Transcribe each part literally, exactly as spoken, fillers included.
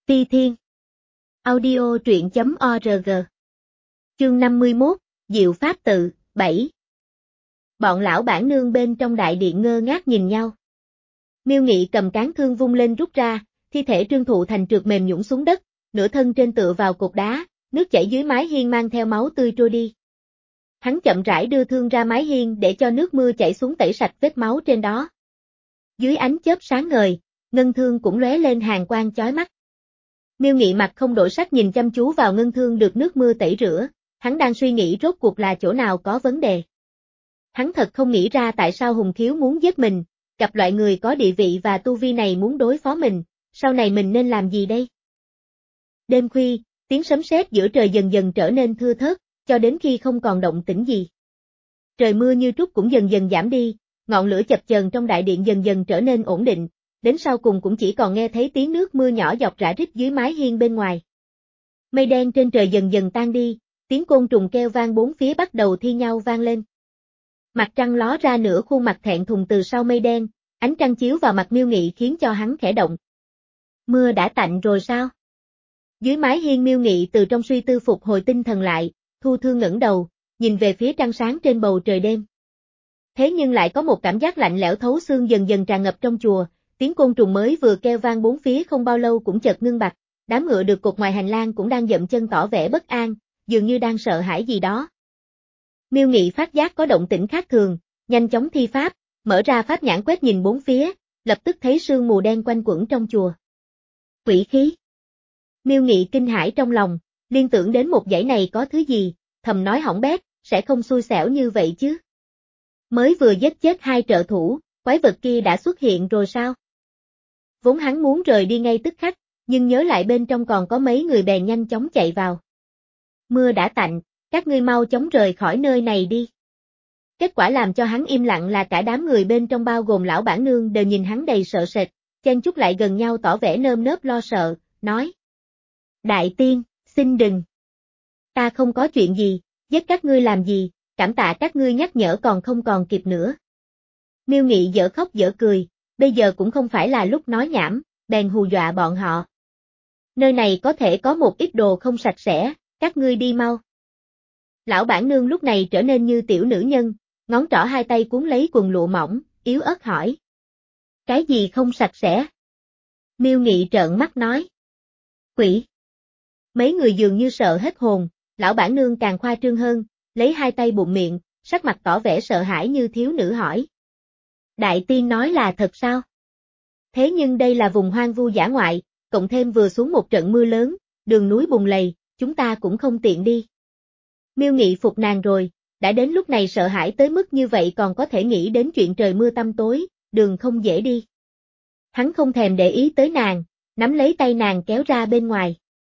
Ti Thiên. Audio truyện chấm org. Chương năm mươi mốt, Diệu Pháp Tự, bảy. Bọn lão bản nương bên trong đại điện ngơ ngác nhìn nhau. Miêu Nghị cầm cán thương vung lên rút ra, thi thể Trương Thụ Thành trượt mềm nhũn xuống đất, nửa thân trên tựa vào cột đá, nước chảy dưới mái hiên mang theo máu tươi trôi đi. Hắn chậm rãi đưa thương ra mái hiên để cho nước mưa chảy xuống tẩy sạch vết máu trên đó. Dưới ánh chớp sáng ngời, ngân thương cũng lóe lên hàn quang chói mắt. Miêu Nghị mặt không đổi sắc nhìn chăm chú vào ngân thương được nước mưa tẩy rửa, hắn đang suy nghĩ rốt cuộc là chỗ nào có vấn đề. Hắn thật không nghĩ ra tại sao Hùng Khiếu muốn giết mình, gặp loại người có địa vị và tu vi này muốn đối phó mình, sau này mình nên làm gì đây? Đêm khuya, tiếng sấm sét giữa trời dần dần trở nên thưa thớt, cho đến khi không còn động tĩnh gì. Trời mưa như trút cũng dần dần giảm đi, ngọn lửa chập chờn trong đại điện dần dần trở nên ổn định, đến sau cùng cũng chỉ còn nghe thấy tiếng nước mưa nhỏ giọt rã rít dưới mái hiên bên ngoài. Mây đen trên trời dần dần tan đi, tiếng côn trùng kêu vang bốn phía bắt đầu thi nhau vang lên. Mặt trăng ló ra nửa khuôn mặt thẹn thùng từ sau mây đen, ánh trăng chiếu vào mặt Miêu Nghị khiến cho hắn khẽ động. Mưa đã tạnh rồi sao? Dưới mái hiên Miêu Nghị từ trong suy tư phục hồi tinh thần lại, thu thương ngẩng đầu, nhìn về phía trăng sáng trên bầu trời đêm. Thế nhưng lại có một cảm giác lạnh lẽo thấu xương dần dần tràn ngập trong chùa, tiếng côn trùng mới vừa kêu vang bốn phía không bao lâu cũng chợt ngưng bặt, đám ngựa được cột ngoài hành lang cũng đang dậm chân tỏ vẻ bất an, dường như đang sợ hãi gì đó. Miêu Nghị phát giác có động tĩnh khác thường, nhanh chóng thi pháp, mở ra pháp nhãn quét nhìn bốn phía, lập tức thấy sương mù đen quanh quẩn trong chùa. Quỷ khí. Miêu Nghị kinh hãi trong lòng, liên tưởng đến một dãy này có thứ gì, thầm nói hỏng bét, sẽ không xui xẻo như vậy chứ. Mới vừa giết chết hai trợ thủ, quái vật kia đã xuất hiện rồi sao? Vốn hắn muốn rời đi ngay tức khắc, nhưng nhớ lại bên trong còn có mấy người bèn nhanh chóng chạy vào. Mưa đã tạnh, các ngươi mau chóng rời khỏi nơi này đi. Kết quả làm cho hắn im lặng là cả đám người bên trong bao gồm lão bản nương đều nhìn hắn đầy sợ sệt, chen chúc lại gần nhau tỏ vẻ nơm nớp lo sợ, nói. Đại tiên, xin đừng. Ta không có chuyện gì, giết các ngươi làm gì, cảm tạ các ngươi nhắc nhở còn không còn kịp nữa. Miêu Nghị dở khóc dở cười, bây giờ cũng không phải là lúc nói nhảm, bèn hù dọa bọn họ. Nơi này có thể có một ít đồ không sạch sẽ, các ngươi đi mau. Lão bản nương lúc này trở nên như tiểu nữ nhân, ngón trỏ hai tay cuốn lấy quần lụa mỏng, yếu ớt hỏi. Cái gì không sạch sẽ? Miêu Nghị trợn mắt nói. Quỷ. Mấy người dường như sợ hết hồn, lão bản nương càng khoa trương hơn, lấy hai tay bụm miệng, sắc mặt tỏ vẻ sợ hãi như thiếu nữ hỏi. Đại tiên nói là thật sao? Thế nhưng đây là vùng hoang vu dã ngoại, cộng thêm vừa xuống một trận mưa lớn, đường núi bùn lầy, chúng ta cũng không tiện đi. Miêu Nghị phục nàng rồi, đã đến lúc này sợ hãi tới mức như vậy còn có thể nghĩ đến chuyện trời mưa tăm tối, đường không dễ đi. Hắn không thèm để ý tới nàng, nắm lấy tay nàng kéo ra bên ngoài.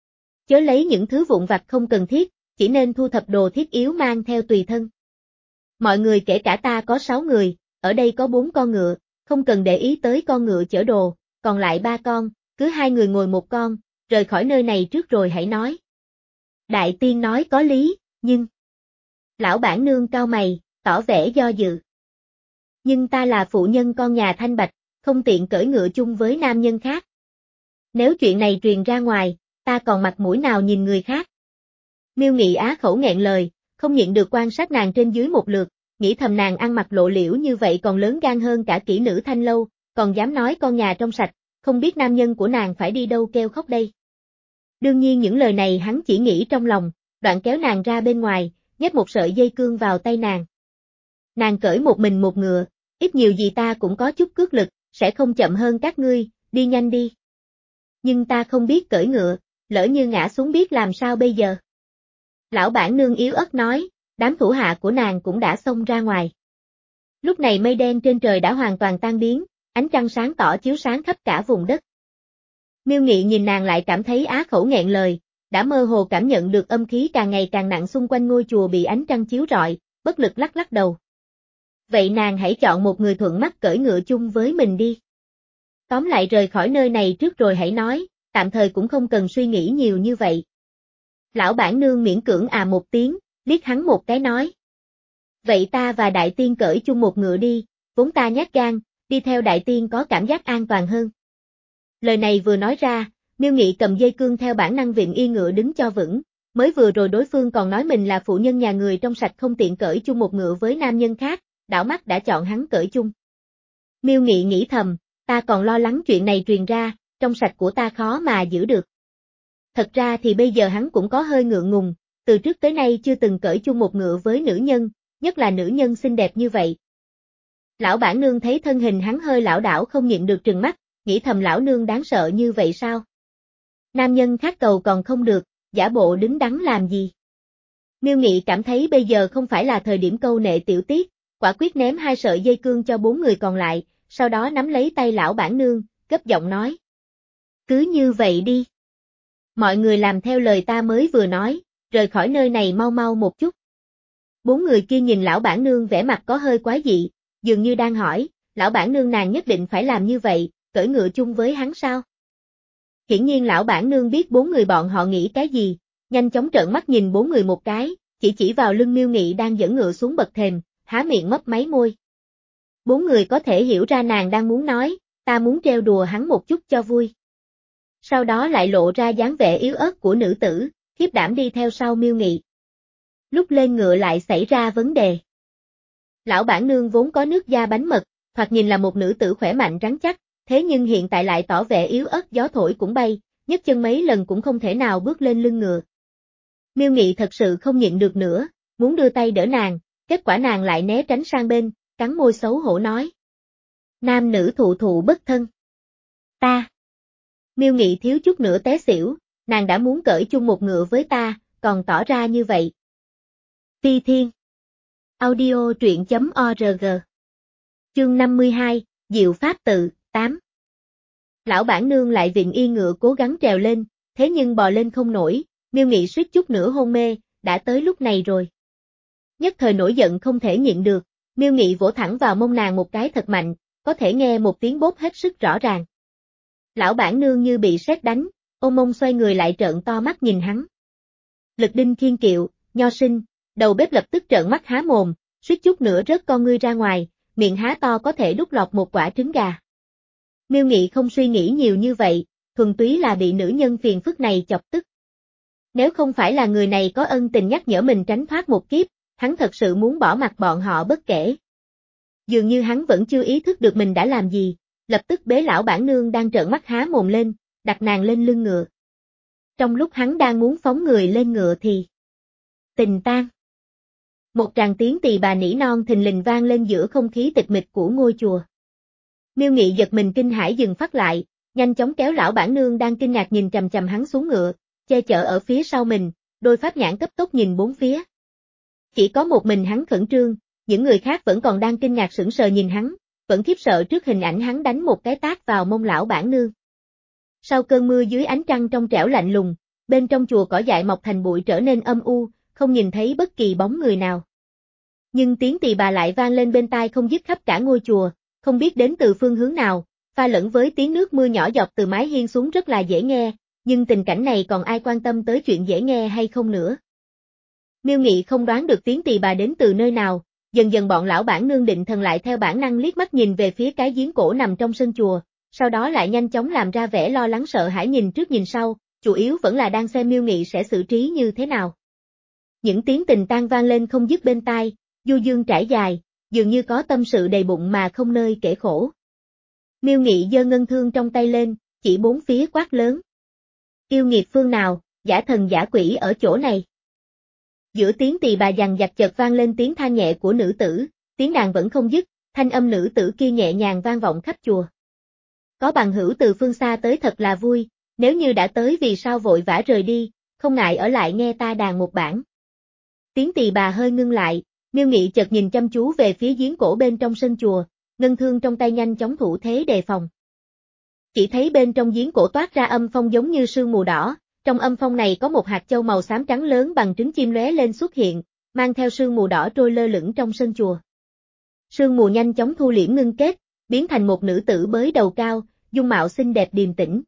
Chớ lấy những thứ vụn vặt không cần thiết, chỉ nên thu thập đồ thiết yếu mang theo tùy thân. Mọi người kể cả ta có sáu người, ở đây có bốn con ngựa, không cần để ý tới con ngựa chở đồ, còn lại ba con, cứ hai người ngồi một con, rời khỏi nơi này trước rồi hãy nói. Đại tiên nói có lý, nhưng... Lão bản nương cau mày, tỏ vẻ do dự. Nhưng ta là phụ nhân con nhà Thanh Bạch, không tiện cưỡi ngựa chung với nam nhân khác. Nếu chuyện này truyền ra ngoài, ta còn mặt mũi nào nhìn người khác. Miêu Nghị á khẩu nghẹn lời, không nhịn được quan sát nàng trên dưới một lượt, nghĩ thầm nàng ăn mặc lộ liễu như vậy còn lớn gan hơn cả kỹ nữ Thanh Lâu, còn dám nói con nhà trong sạch, không biết nam nhân của nàng phải đi đâu kêu khóc đây. Đương nhiên những lời này hắn chỉ nghĩ trong lòng, đoạn kéo nàng ra bên ngoài, nhét một sợi dây cương vào tay nàng. Nàng cởi một mình một ngựa, ít nhiều gì ta cũng có chút cước lực, sẽ không chậm hơn các ngươi, đi nhanh đi. Nhưng ta không biết cởi ngựa, lỡ như ngã xuống biết làm sao bây giờ. Lão bản nương yếu ớt nói, đám thủ hạ của nàng cũng đã xông ra ngoài. Lúc này mây đen trên trời đã hoàn toàn tan biến, ánh trăng sáng tỏ chiếu sáng khắp cả vùng đất. Miêu Nghị nhìn nàng lại cảm thấy á khẩu nghẹn lời, đã mơ hồ cảm nhận được âm khí càng ngày càng nặng xung quanh ngôi chùa bị ánh trăng chiếu rọi, bất lực lắc lắc đầu. Vậy nàng hãy chọn một người thuận mắt cởi ngựa chung với mình đi. Tóm lại rời khỏi nơi này trước rồi hãy nói, tạm thời cũng không cần suy nghĩ nhiều như vậy. Lão bản nương miễn cưỡng à một tiếng, liếc hắn một cái nói. Vậy ta và đại tiên cởi chung một ngựa đi, vốn ta nhát gan, đi theo đại tiên có cảm giác an toàn hơn. Lời này vừa nói ra, Miêu Nghị cầm dây cương theo bản năng viện y ngựa đứng cho vững, mới vừa rồi đối phương còn nói mình là phụ nhân nhà người trong sạch không tiện cởi chung một ngựa với nam nhân khác, đảo mắt đã chọn hắn cởi chung. Miêu Nghị nghĩ thầm, ta còn lo lắng chuyện này truyền ra, trong sạch của ta khó mà giữ được. Thật ra thì bây giờ hắn cũng có hơi ngượng ngùng, từ trước tới nay chưa từng cởi chung một ngựa với nữ nhân, nhất là nữ nhân xinh đẹp như vậy. Lão bản nương thấy thân hình hắn hơi lảo đảo không nhịn được trừng mắt, nghĩ thầm lão nương đáng sợ như vậy sao? Nam nhân khác cầu còn không được, giả bộ đứng đắn làm gì? Miêu Nghị cảm thấy bây giờ không phải là thời điểm câu nệ tiểu tiết, quả quyết ném hai sợi dây cương cho bốn người còn lại, sau đó nắm lấy tay lão bản nương, gấp giọng nói. Cứ như vậy đi. Mọi người làm theo lời ta mới vừa nói, rời khỏi nơi này mau mau một chút. Bốn người kia nhìn lão bản nương vẻ mặt có hơi quái dị, dường như đang hỏi, lão bản nương nàng nhất định phải làm như vậy, cởi ngựa chung với hắn sao? Hiển nhiên lão bản nương biết bốn người bọn họ nghĩ cái gì, nhanh chóng trợn mắt nhìn bốn người một cái, chỉ chỉ vào lưng Miêu Nghị đang dẫn ngựa xuống bậc thềm, há miệng mấp máy môi. Bốn người có thể hiểu ra nàng đang muốn nói, ta muốn trêu đùa hắn một chút cho vui. Sau đó lại lộ ra dáng vẻ yếu ớt của nữ tử, khiếp đảm đi theo sau Miêu Nghị. Lúc lên ngựa lại xảy ra vấn đề. Lão bản nương vốn có nước da bánh mật, thoạt nhìn là một nữ tử khỏe mạnh rắn chắc, thế nhưng hiện tại lại tỏ vẻ yếu ớt gió thổi cũng bay, nhấc chân mấy lần cũng không thể nào bước lên lưng ngựa. Miêu Nghị thật sự không nhịn được nữa, muốn đưa tay đỡ nàng, kết quả nàng lại né tránh sang bên, cắn môi xấu hổ nói. Nam nữ thụ thụ bất thân. Ta. Miêu Nghị thiếu chút nữa té xỉu, nàng đã muốn cởi chung một ngựa với ta, còn tỏ ra như vậy. Phi Thiên. Audio truyện chấm org. Chương năm mươi hai, Diệu Pháp Tự, tám. Lão bản nương lại viện y ngựa cố gắng trèo lên, thế nhưng bò lên không nổi, Miêu Nghị suýt chút nữa hôn mê, đã tới lúc này rồi. Nhất thời nổi giận không thể nhịn được, Miêu Nghị vỗ thẳng vào mông nàng một cái thật mạnh, có thể nghe một tiếng bốp hết sức rõ ràng. Lão bản nương như bị sét đánh, ôm mông xoay người lại trợn to mắt nhìn hắn. Lực Đinh Thiên Kiệu, Nho Sinh, đầu bếp lập tức trợn mắt há mồm, suýt chút nữa rớt con ngươi ra ngoài, miệng há to có thể đút lọt một quả trứng gà. Miêu Nghị không suy nghĩ nhiều như vậy, thuần túy là bị nữ nhân phiền phức này chọc tức. Nếu không phải là người này có ân tình nhắc nhở mình tránh thoát một kiếp, hắn thật sự muốn bỏ mặc bọn họ bất kể. Dường như hắn vẫn chưa ý thức được mình đã làm gì, lập tức bế lão bản nương đang trợn mắt há mồm lên, đặt nàng lên lưng ngựa. Trong lúc hắn đang muốn phóng người lên ngựa thì tình tang. Một tràng tiếng tỳ bà nỉ non thình lình vang lên giữa không khí tịch mịch của ngôi chùa. Miêu Nghị giật mình kinh hãi dừng phát lại, nhanh chóng kéo lão bản nương đang kinh ngạc nhìn chằm chằm hắn xuống ngựa, che chở ở phía sau mình, đôi pháp nhãn cấp tốc nhìn bốn phía. Chỉ có một mình hắn khẩn trương, những người khác vẫn còn đang kinh ngạc sững sờ nhìn hắn, vẫn khiếp sợ trước hình ảnh hắn đánh một cái tát vào mông lão bản nương. Sau cơn mưa dưới ánh trăng trong trẻo lạnh lùng, bên trong chùa cỏ dại mọc thành bụi trở nên âm u, không nhìn thấy bất kỳ bóng người nào. Nhưng tiếng tỳ bà lại vang lên bên tai không dứt khắp cả ngôi chùa, không biết đến từ phương hướng nào, pha lẫn với tiếng nước mưa nhỏ giọt từ mái hiên xuống rất là dễ nghe, nhưng tình cảnh này còn ai quan tâm tới chuyện dễ nghe hay không nữa. Miêu Nghị không đoán được tiếng tỳ bà đến từ nơi nào, dần dần bọn lão bản nương định thần lại theo bản năng liếc mắt nhìn về phía cái giếng cổ nằm trong sân chùa, sau đó lại nhanh chóng làm ra vẻ lo lắng sợ hãi nhìn trước nhìn sau, chủ yếu vẫn là đang xem Miêu Nghị sẽ xử trí như thế nào. Những tiếng tình tang vang lên không dứt bên tai, du dương trải dài, dường như có tâm sự đầy bụng mà không nơi kể khổ. Miêu Nghị giơ ngân thương trong tay lên, chỉ bốn phía quát lớn. Yêu nghiệt phương nào, giả thần giả quỷ ở chỗ này. Giữa tiếng tỳ bà dằn dặt chợt vang lên tiếng than nhẹ của nữ tử, tiếng đàn vẫn không dứt, thanh âm nữ tử kia nhẹ nhàng vang vọng khắp chùa. Có bằng hữu từ phương xa tới thật là vui, nếu như đã tới vì sao vội vã rời đi, không ngại ở lại nghe ta đàn một bản. Tiếng tỳ bà hơi ngưng lại, Miêu Nghị chợt nhìn chăm chú về phía giếng cổ bên trong sân chùa, ngân thương trong tay nhanh chóng thủ thế đề phòng. Chỉ thấy bên trong giếng cổ toát ra âm phong giống như sương mù đỏ, trong âm phong này có một hạt châu màu xám trắng lớn bằng trứng chim lóe lên xuất hiện, mang theo sương mù đỏ trôi lơ lửng trong sân chùa. Sương mù nhanh chóng thu liễm ngưng kết, biến thành một nữ tử bới đầu cao, dung mạo xinh đẹp điềm tĩnh.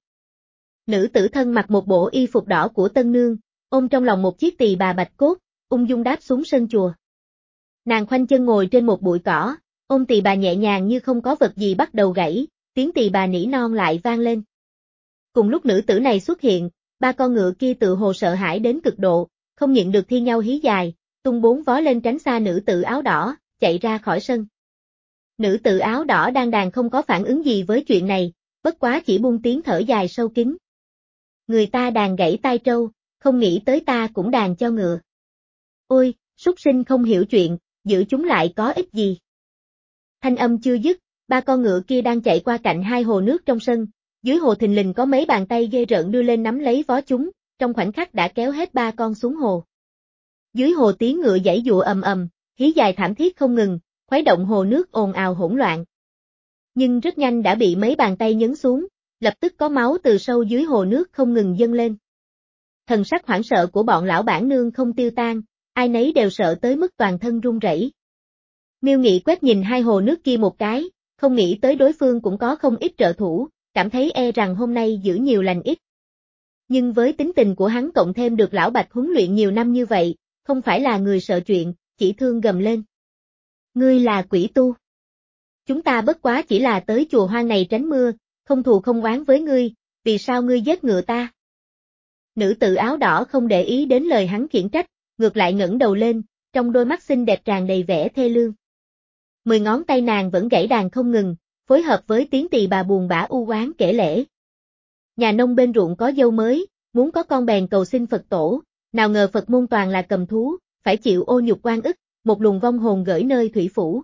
Nữ tử thân mặc một bộ y phục đỏ của tân nương, ôm trong lòng một chiếc tỳ bà bạch cốt, ung dung đáp xuống sân chùa. Nàng khoanh chân ngồi trên một bụi cỏ, ôm tỳ bà nhẹ nhàng như không có vật gì bắt đầu gãy, tiếng tỳ bà nỉ non lại vang lên. Cùng lúc nữ tử này xuất hiện, ba con ngựa kia tự hồ sợ hãi đến cực độ, không nhịn được thi nhau hí dài, tung bốn vó lên tránh xa nữ tử áo đỏ, chạy ra khỏi sân. Nữ tử áo đỏ đang đàn không có phản ứng gì với chuyện này, bất quá chỉ buông tiếng thở dài sâu kín. Người ta đàn gãy tai trâu, không nghĩ tới ta cũng đàn cho ngựa. Ôi, súc sinh không hiểu chuyện, giữ chúng lại có ích gì. Thanh âm chưa dứt, ba con ngựa kia đang chạy qua cạnh hai hồ nước trong sân, dưới hồ thình lình có mấy bàn tay ghê rợn đưa lên nắm lấy vó chúng, trong khoảnh khắc đã kéo hết ba con xuống hồ. Dưới hồ tiếng ngựa giãy giụa ầm ầm, hí dài thảm thiết không ngừng, khuấy động hồ nước ồn ào hỗn loạn. Nhưng rất nhanh đã bị mấy bàn tay nhấn xuống, lập tức có máu từ sâu dưới hồ nước không ngừng dâng lên. Thần sắc hoảng sợ của bọn lão bản nương không tiêu tan, ai nấy đều sợ tới mức toàn thân run rẩy. Miêu Nghị quét nhìn hai hồ nước kia một cái, không nghĩ tới đối phương cũng có không ít trợ thủ, cảm thấy e rằng hôm nay giữ nhiều lành ít. Nhưng với tính tình của hắn cộng thêm được lão Bạch huấn luyện nhiều năm như vậy, không phải là người sợ chuyện, chỉ thương gầm lên. Ngươi là quỷ tu. Chúng ta bất quá chỉ là tới chùa hoang này tránh mưa, không thù không oán với ngươi, vì sao ngươi giết ngựa ta? Nữ tử áo đỏ không để ý đến lời hắn khiển trách, ngược lại ngẩng đầu lên, trong đôi mắt xinh đẹp tràn đầy vẻ thê lương. Mười ngón tay nàng vẫn gãy đàn không ngừng, phối hợp với tiếng tỳ bà buồn bã u oán kể lể. Nhà nông bên ruộng có dâu mới, muốn có con bèn cầu xin Phật tổ, nào ngờ Phật môn toàn là cầm thú, phải chịu ô nhục oan ức, một luồng vong hồn gửi nơi thủy phủ.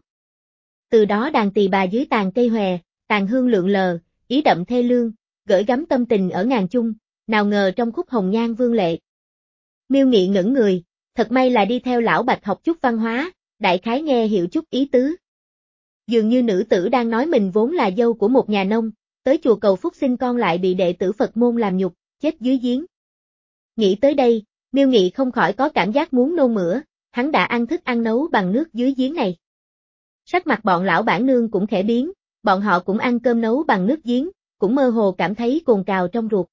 Từ đó đàn tỳ bà dưới tàn cây hòe, tàn hương lượn lờ, ý đậm thê lương, gửi gắm tâm tình ở ngàn chung, nào ngờ trong khúc hồng nhan vương lệ. Miêu Nghị ngẩn người, thật may là đi theo lão Bạch học chút văn hóa, đại khái nghe hiểu chút ý tứ. Dường như nữ tử đang nói mình vốn là dâu của một nhà nông, tới chùa cầu phúc sinh con lại bị đệ tử Phật môn làm nhục, chết dưới giếng. Nghĩ tới đây, Miêu Nghị không khỏi có cảm giác muốn nôn mửa, hắn đã ăn thức ăn nấu bằng nước dưới giếng này. Sắc mặt bọn lão bản nương cũng khẽ biến, bọn họ cũng ăn cơm nấu bằng nước giếng, cũng mơ hồ cảm thấy cồn cào trong ruột.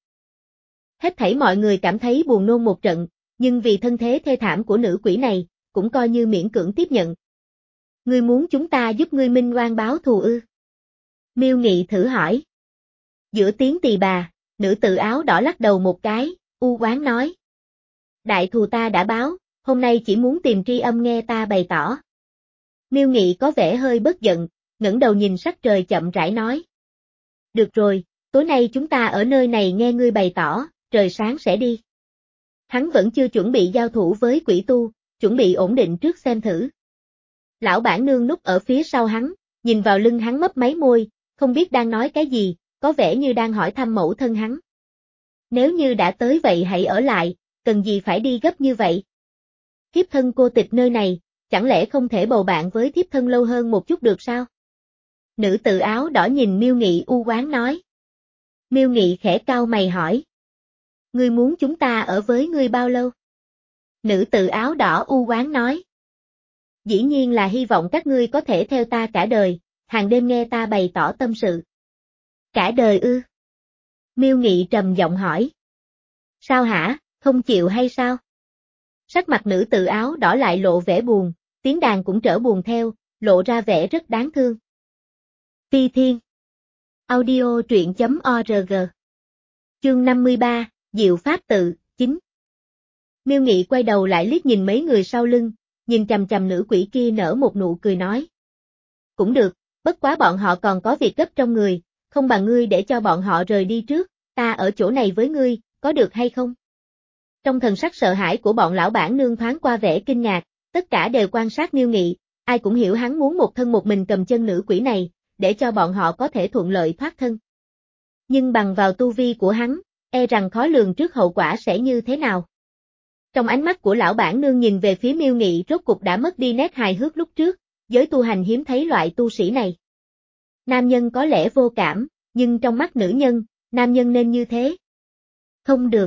Hết thảy mọi người cảm thấy buồn nôn một trận, nhưng vì thân thế thê thảm của nữ quỷ này, cũng coi như miễn cưỡng tiếp nhận. Ngươi muốn chúng ta giúp ngươi minh oan báo thù ư? Miêu Nghị thử hỏi. Giữa tiếng tỳ bà, nữ tử áo đỏ lắc đầu một cái, u oán nói. Đại thù ta đã báo, hôm nay chỉ muốn tìm tri âm nghe ta bày tỏ. Miêu Nghị có vẻ hơi bất giận, ngẩng đầu nhìn sắc trời chậm rãi nói. Được rồi, tối nay chúng ta ở nơi này nghe ngươi bày tỏ, trời sáng sẽ đi. Hắn vẫn chưa chuẩn bị giao thủ với quỷ tu, chuẩn bị ổn định trước xem thử. Lão bản nương núp ở phía sau hắn, nhìn vào lưng hắn mấp máy môi, không biết đang nói cái gì, có vẻ như đang hỏi thăm mẫu thân hắn. Nếu như đã tới vậy hãy ở lại, cần gì phải đi gấp như vậy? Thiếp thân cô tịch nơi này, chẳng lẽ không thể bầu bạn với thiếp thân lâu hơn một chút được sao? Nữ tử áo đỏ nhìn Miêu Nghị u oán nói. Miêu Nghị khẽ cau mày hỏi. Ngươi muốn chúng ta ở với ngươi bao lâu? Nữ tử áo đỏ u oán nói. Dĩ nhiên là hy vọng các ngươi có thể theo ta cả đời, hàng đêm nghe ta bày tỏ tâm sự. Cả đời ư? Miêu Nghị trầm giọng hỏi. Sao hả, không chịu hay sao? Sắc mặt nữ tử áo đỏ lại lộ vẻ buồn, tiếng đàn cũng trở buồn theo, lộ ra vẻ rất đáng thương. Ti Thiên. Audio truyện chấm org. Chương năm mươi ba, Diệu Pháp Tự, chín. Miêu Nghị quay đầu lại liếc nhìn mấy người sau lưng, nhìn chằm chằm nữ quỷ kia nở một nụ cười nói. Cũng được, bất quá bọn họ còn có việc gấp trong người, không bằng ngươi để cho bọn họ rời đi trước, ta ở chỗ này với ngươi, có được hay không? Trong thần sắc sợ hãi của bọn lão bản nương thoáng qua vẻ kinh ngạc, tất cả đều quan sát Miêu Nghị, ai cũng hiểu hắn muốn một thân một mình cầm chân nữ quỷ này, để cho bọn họ có thể thuận lợi thoát thân. Nhưng bằng vào tu vi của hắn, e rằng khó lường trước hậu quả sẽ như thế nào. Trong ánh mắt của lão bản nương nhìn về phía Miêu Nghị rốt cục đã mất đi nét hài hước lúc trước, giới tu hành hiếm thấy loại tu sĩ này. Nam nhân có lẽ vô cảm, nhưng trong mắt nữ nhân, nam nhân nên như thế. Không được.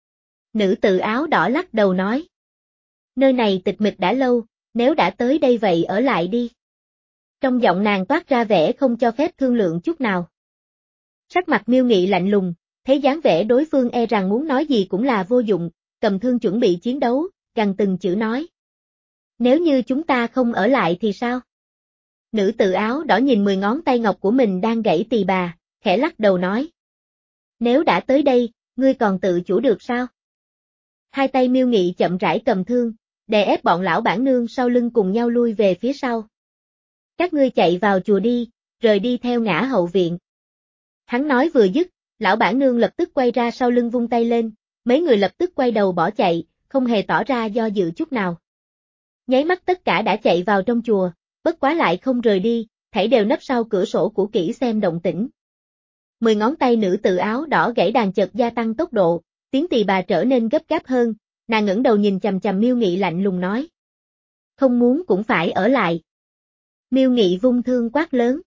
Nữ tử áo đỏ lắc đầu nói. Nơi này tịch mịch đã lâu, nếu đã tới đây vậy ở lại đi. Trong giọng nàng toát ra vẻ không cho phép thương lượng chút nào. Sắc mặt Miêu Nghị lạnh lùng, thấy dáng vẻ đối phương e rằng muốn nói gì cũng là vô dụng, cầm thương chuẩn bị chiến đấu, gằn từng chữ nói. Nếu như chúng ta không ở lại thì sao? Nữ tử áo đỏ nhìn mười ngón tay ngọc của mình đang gãy tỳ bà, khẽ lắc đầu nói. Nếu đã tới đây, ngươi còn tự chủ được sao? Hai tay Miêu Nghị chậm rãi cầm thương, đè ép bọn lão bản nương sau lưng cùng nhau lui về phía sau. Các ngươi chạy vào chùa đi, rời đi theo ngã hậu viện. Hắn nói vừa dứt, lão bản nương lập tức quay ra sau lưng vung tay lên, mấy người lập tức quay đầu bỏ chạy, không hề tỏ ra do dự chút nào. Nháy mắt tất cả đã chạy vào trong chùa, bất quá lại không rời đi, thảy đều nấp sau cửa sổ cũ kỹ xem động tĩnh. Mười ngón tay nữ tự áo đỏ gãy đàn chợt gia tăng tốc độ, tiếng tỳ bà trở nên gấp gáp hơn, nàng ngẩng đầu nhìn chằm chằm Miêu Nghị lạnh lùng nói. Không muốn cũng phải ở lại. Miêu Nghị vung thương quát lớn.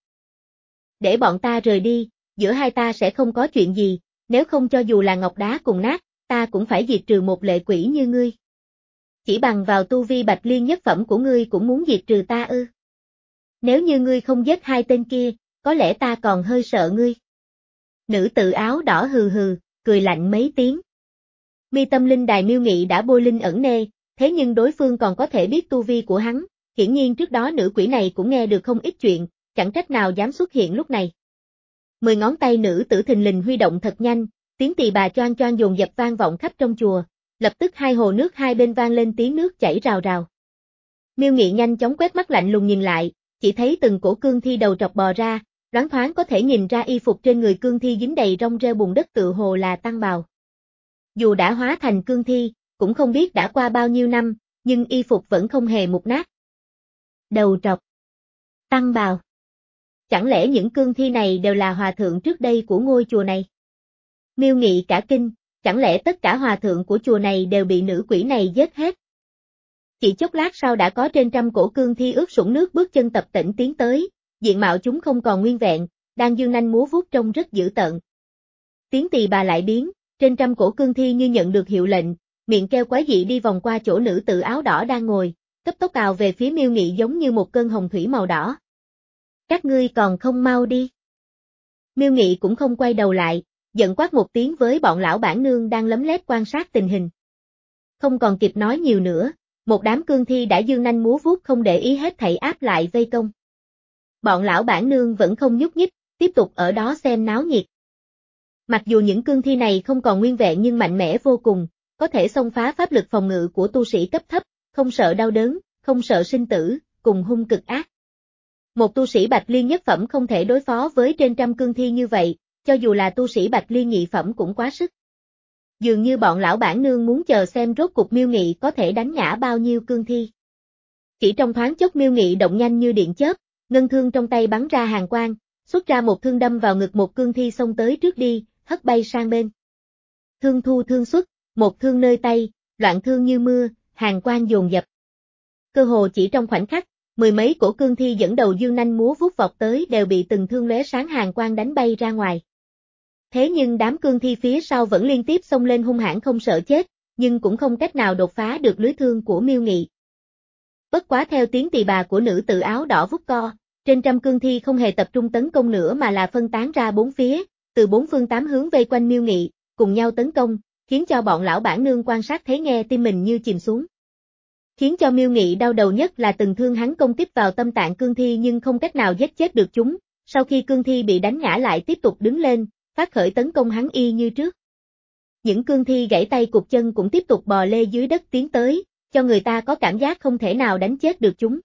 Để bọn ta rời đi, giữa hai ta sẽ không có chuyện gì, nếu không cho dù là ngọc đá cùng nát, ta cũng phải diệt trừ một lệ quỷ như ngươi. Chỉ bằng vào tu vi bạch liên nhất phẩm của ngươi cũng muốn diệt trừ ta ư. Nếu như ngươi không giết hai tên kia, có lẽ ta còn hơi sợ ngươi. Nữ tự áo đỏ hừ hừ, cười lạnh mấy tiếng. Mi tâm linh đài Miêu Nghị đã bôi linh ẩn nê, thế nhưng đối phương còn có thể biết tu vi của hắn, hiển nhiên trước đó nữ quỷ này cũng nghe được không ít chuyện, chẳng trách nào dám xuất hiện lúc này. Mười ngón tay nữ tử thình lình huy động thật nhanh, tiếng tỳ bà choang choang dồn dập vang vọng khắp trong chùa, lập tức hai hồ nước hai bên vang lên tiếng nước chảy rào rào. Miêu Nghị nhanh chóng quét mắt lạnh lùng nhìn lại, chỉ thấy từng cổ cương thi đầu trọc bò ra, loáng thoáng có thể nhìn ra y phục trên người cương thi dính đầy rong rêu bùn đất tự hồ là tăng bào. Dù đã hóa thành cương thi, cũng không biết đã qua bao nhiêu năm, nhưng y phục vẫn không hề mục nát. Đầu trọc, tăng bào. Chẳng lẽ những cương thi này đều là hòa thượng trước đây của ngôi chùa này? Miêu Nghị cả kinh, chẳng lẽ tất cả hòa thượng của chùa này đều bị nữ quỷ này giết hết? Chỉ chốc lát sau đã có trên trăm cổ cương thi ướt sũng nước bước chân tập tễnh tiến tới, diện mạo chúng không còn nguyên vẹn, đang dương nanh múa vuốt trông rất dữ tợn. Tiếng tỳ bà lại biến, trên trăm cổ cương thi như nhận được hiệu lệnh, miệng kêu quái dị đi vòng qua chỗ nữ tự áo đỏ đang ngồi, cấp tốc cào về phía Miêu Nghị giống như một cơn hồng thủy màu đỏ. Các ngươi còn không mau đi. Miêu Nghị cũng không quay đầu lại, giận quát một tiếng với bọn lão bản nương đang lấm lét quan sát tình hình. Không còn kịp nói nhiều nữa, một đám cương thi đã dương nanh múa vuốt không để ý hết thảy áp lại vây công. Bọn lão bản nương vẫn không nhúc nhích, tiếp tục ở đó xem náo nhiệt. Mặc dù những cương thi này không còn nguyên vẹn nhưng mạnh mẽ vô cùng, có thể xông phá pháp lực phòng ngự của tu sĩ cấp thấp, không sợ đau đớn, không sợ sinh tử, cùng hung cực ác. Một tu sĩ bạch liên nhất phẩm không thể đối phó với trên trăm cương thi như vậy, cho dù là tu sĩ bạch liên nhị phẩm cũng quá sức. Dường như bọn lão bản nương muốn chờ xem rốt cục Miêu Nghị có thể đánh ngã bao nhiêu cương thi. Chỉ trong thoáng chốc Miêu Nghị động nhanh như điện chớp, ngân thương trong tay bắn ra hàn quang, xuất ra một thương đâm vào ngực một cương thi xông tới trước đi, hất bay sang bên. Thương thu thương xuất, một thương nơi tay, loạn thương như mưa, hàn quang dồn dập. Cơ hồ chỉ trong khoảnh khắc, mười mấy cổ cương thi dẫn đầu dương nanh múa vuốt vọt tới đều bị từng thương lóe sáng hàn quang đánh bay ra ngoài. Thế nhưng đám cương thi phía sau vẫn liên tiếp xông lên hung hãn không sợ chết, nhưng cũng không cách nào đột phá được lưới thương của Miêu Nghị. Bất quá theo tiếng tỳ bà của nữ tự áo đỏ vút co, trên trăm cương thi không hề tập trung tấn công nữa mà là phân tán ra bốn phía, từ bốn phương tám hướng vây quanh Miêu Nghị, cùng nhau tấn công, khiến cho bọn lão bản nương quan sát thấy nghe tim mình như chìm xuống. Khiến cho Miêu Nghị đau đầu nhất là từng thương hắn công kích vào tâm tạng cương thi nhưng không cách nào giết chết được chúng, sau khi cương thi bị đánh ngã lại tiếp tục đứng lên, phát khởi tấn công hắn y như trước. Những cương thi gãy tay cụt chân cũng tiếp tục bò lê dưới đất tiến tới, cho người ta có cảm giác không thể nào đánh chết được chúng.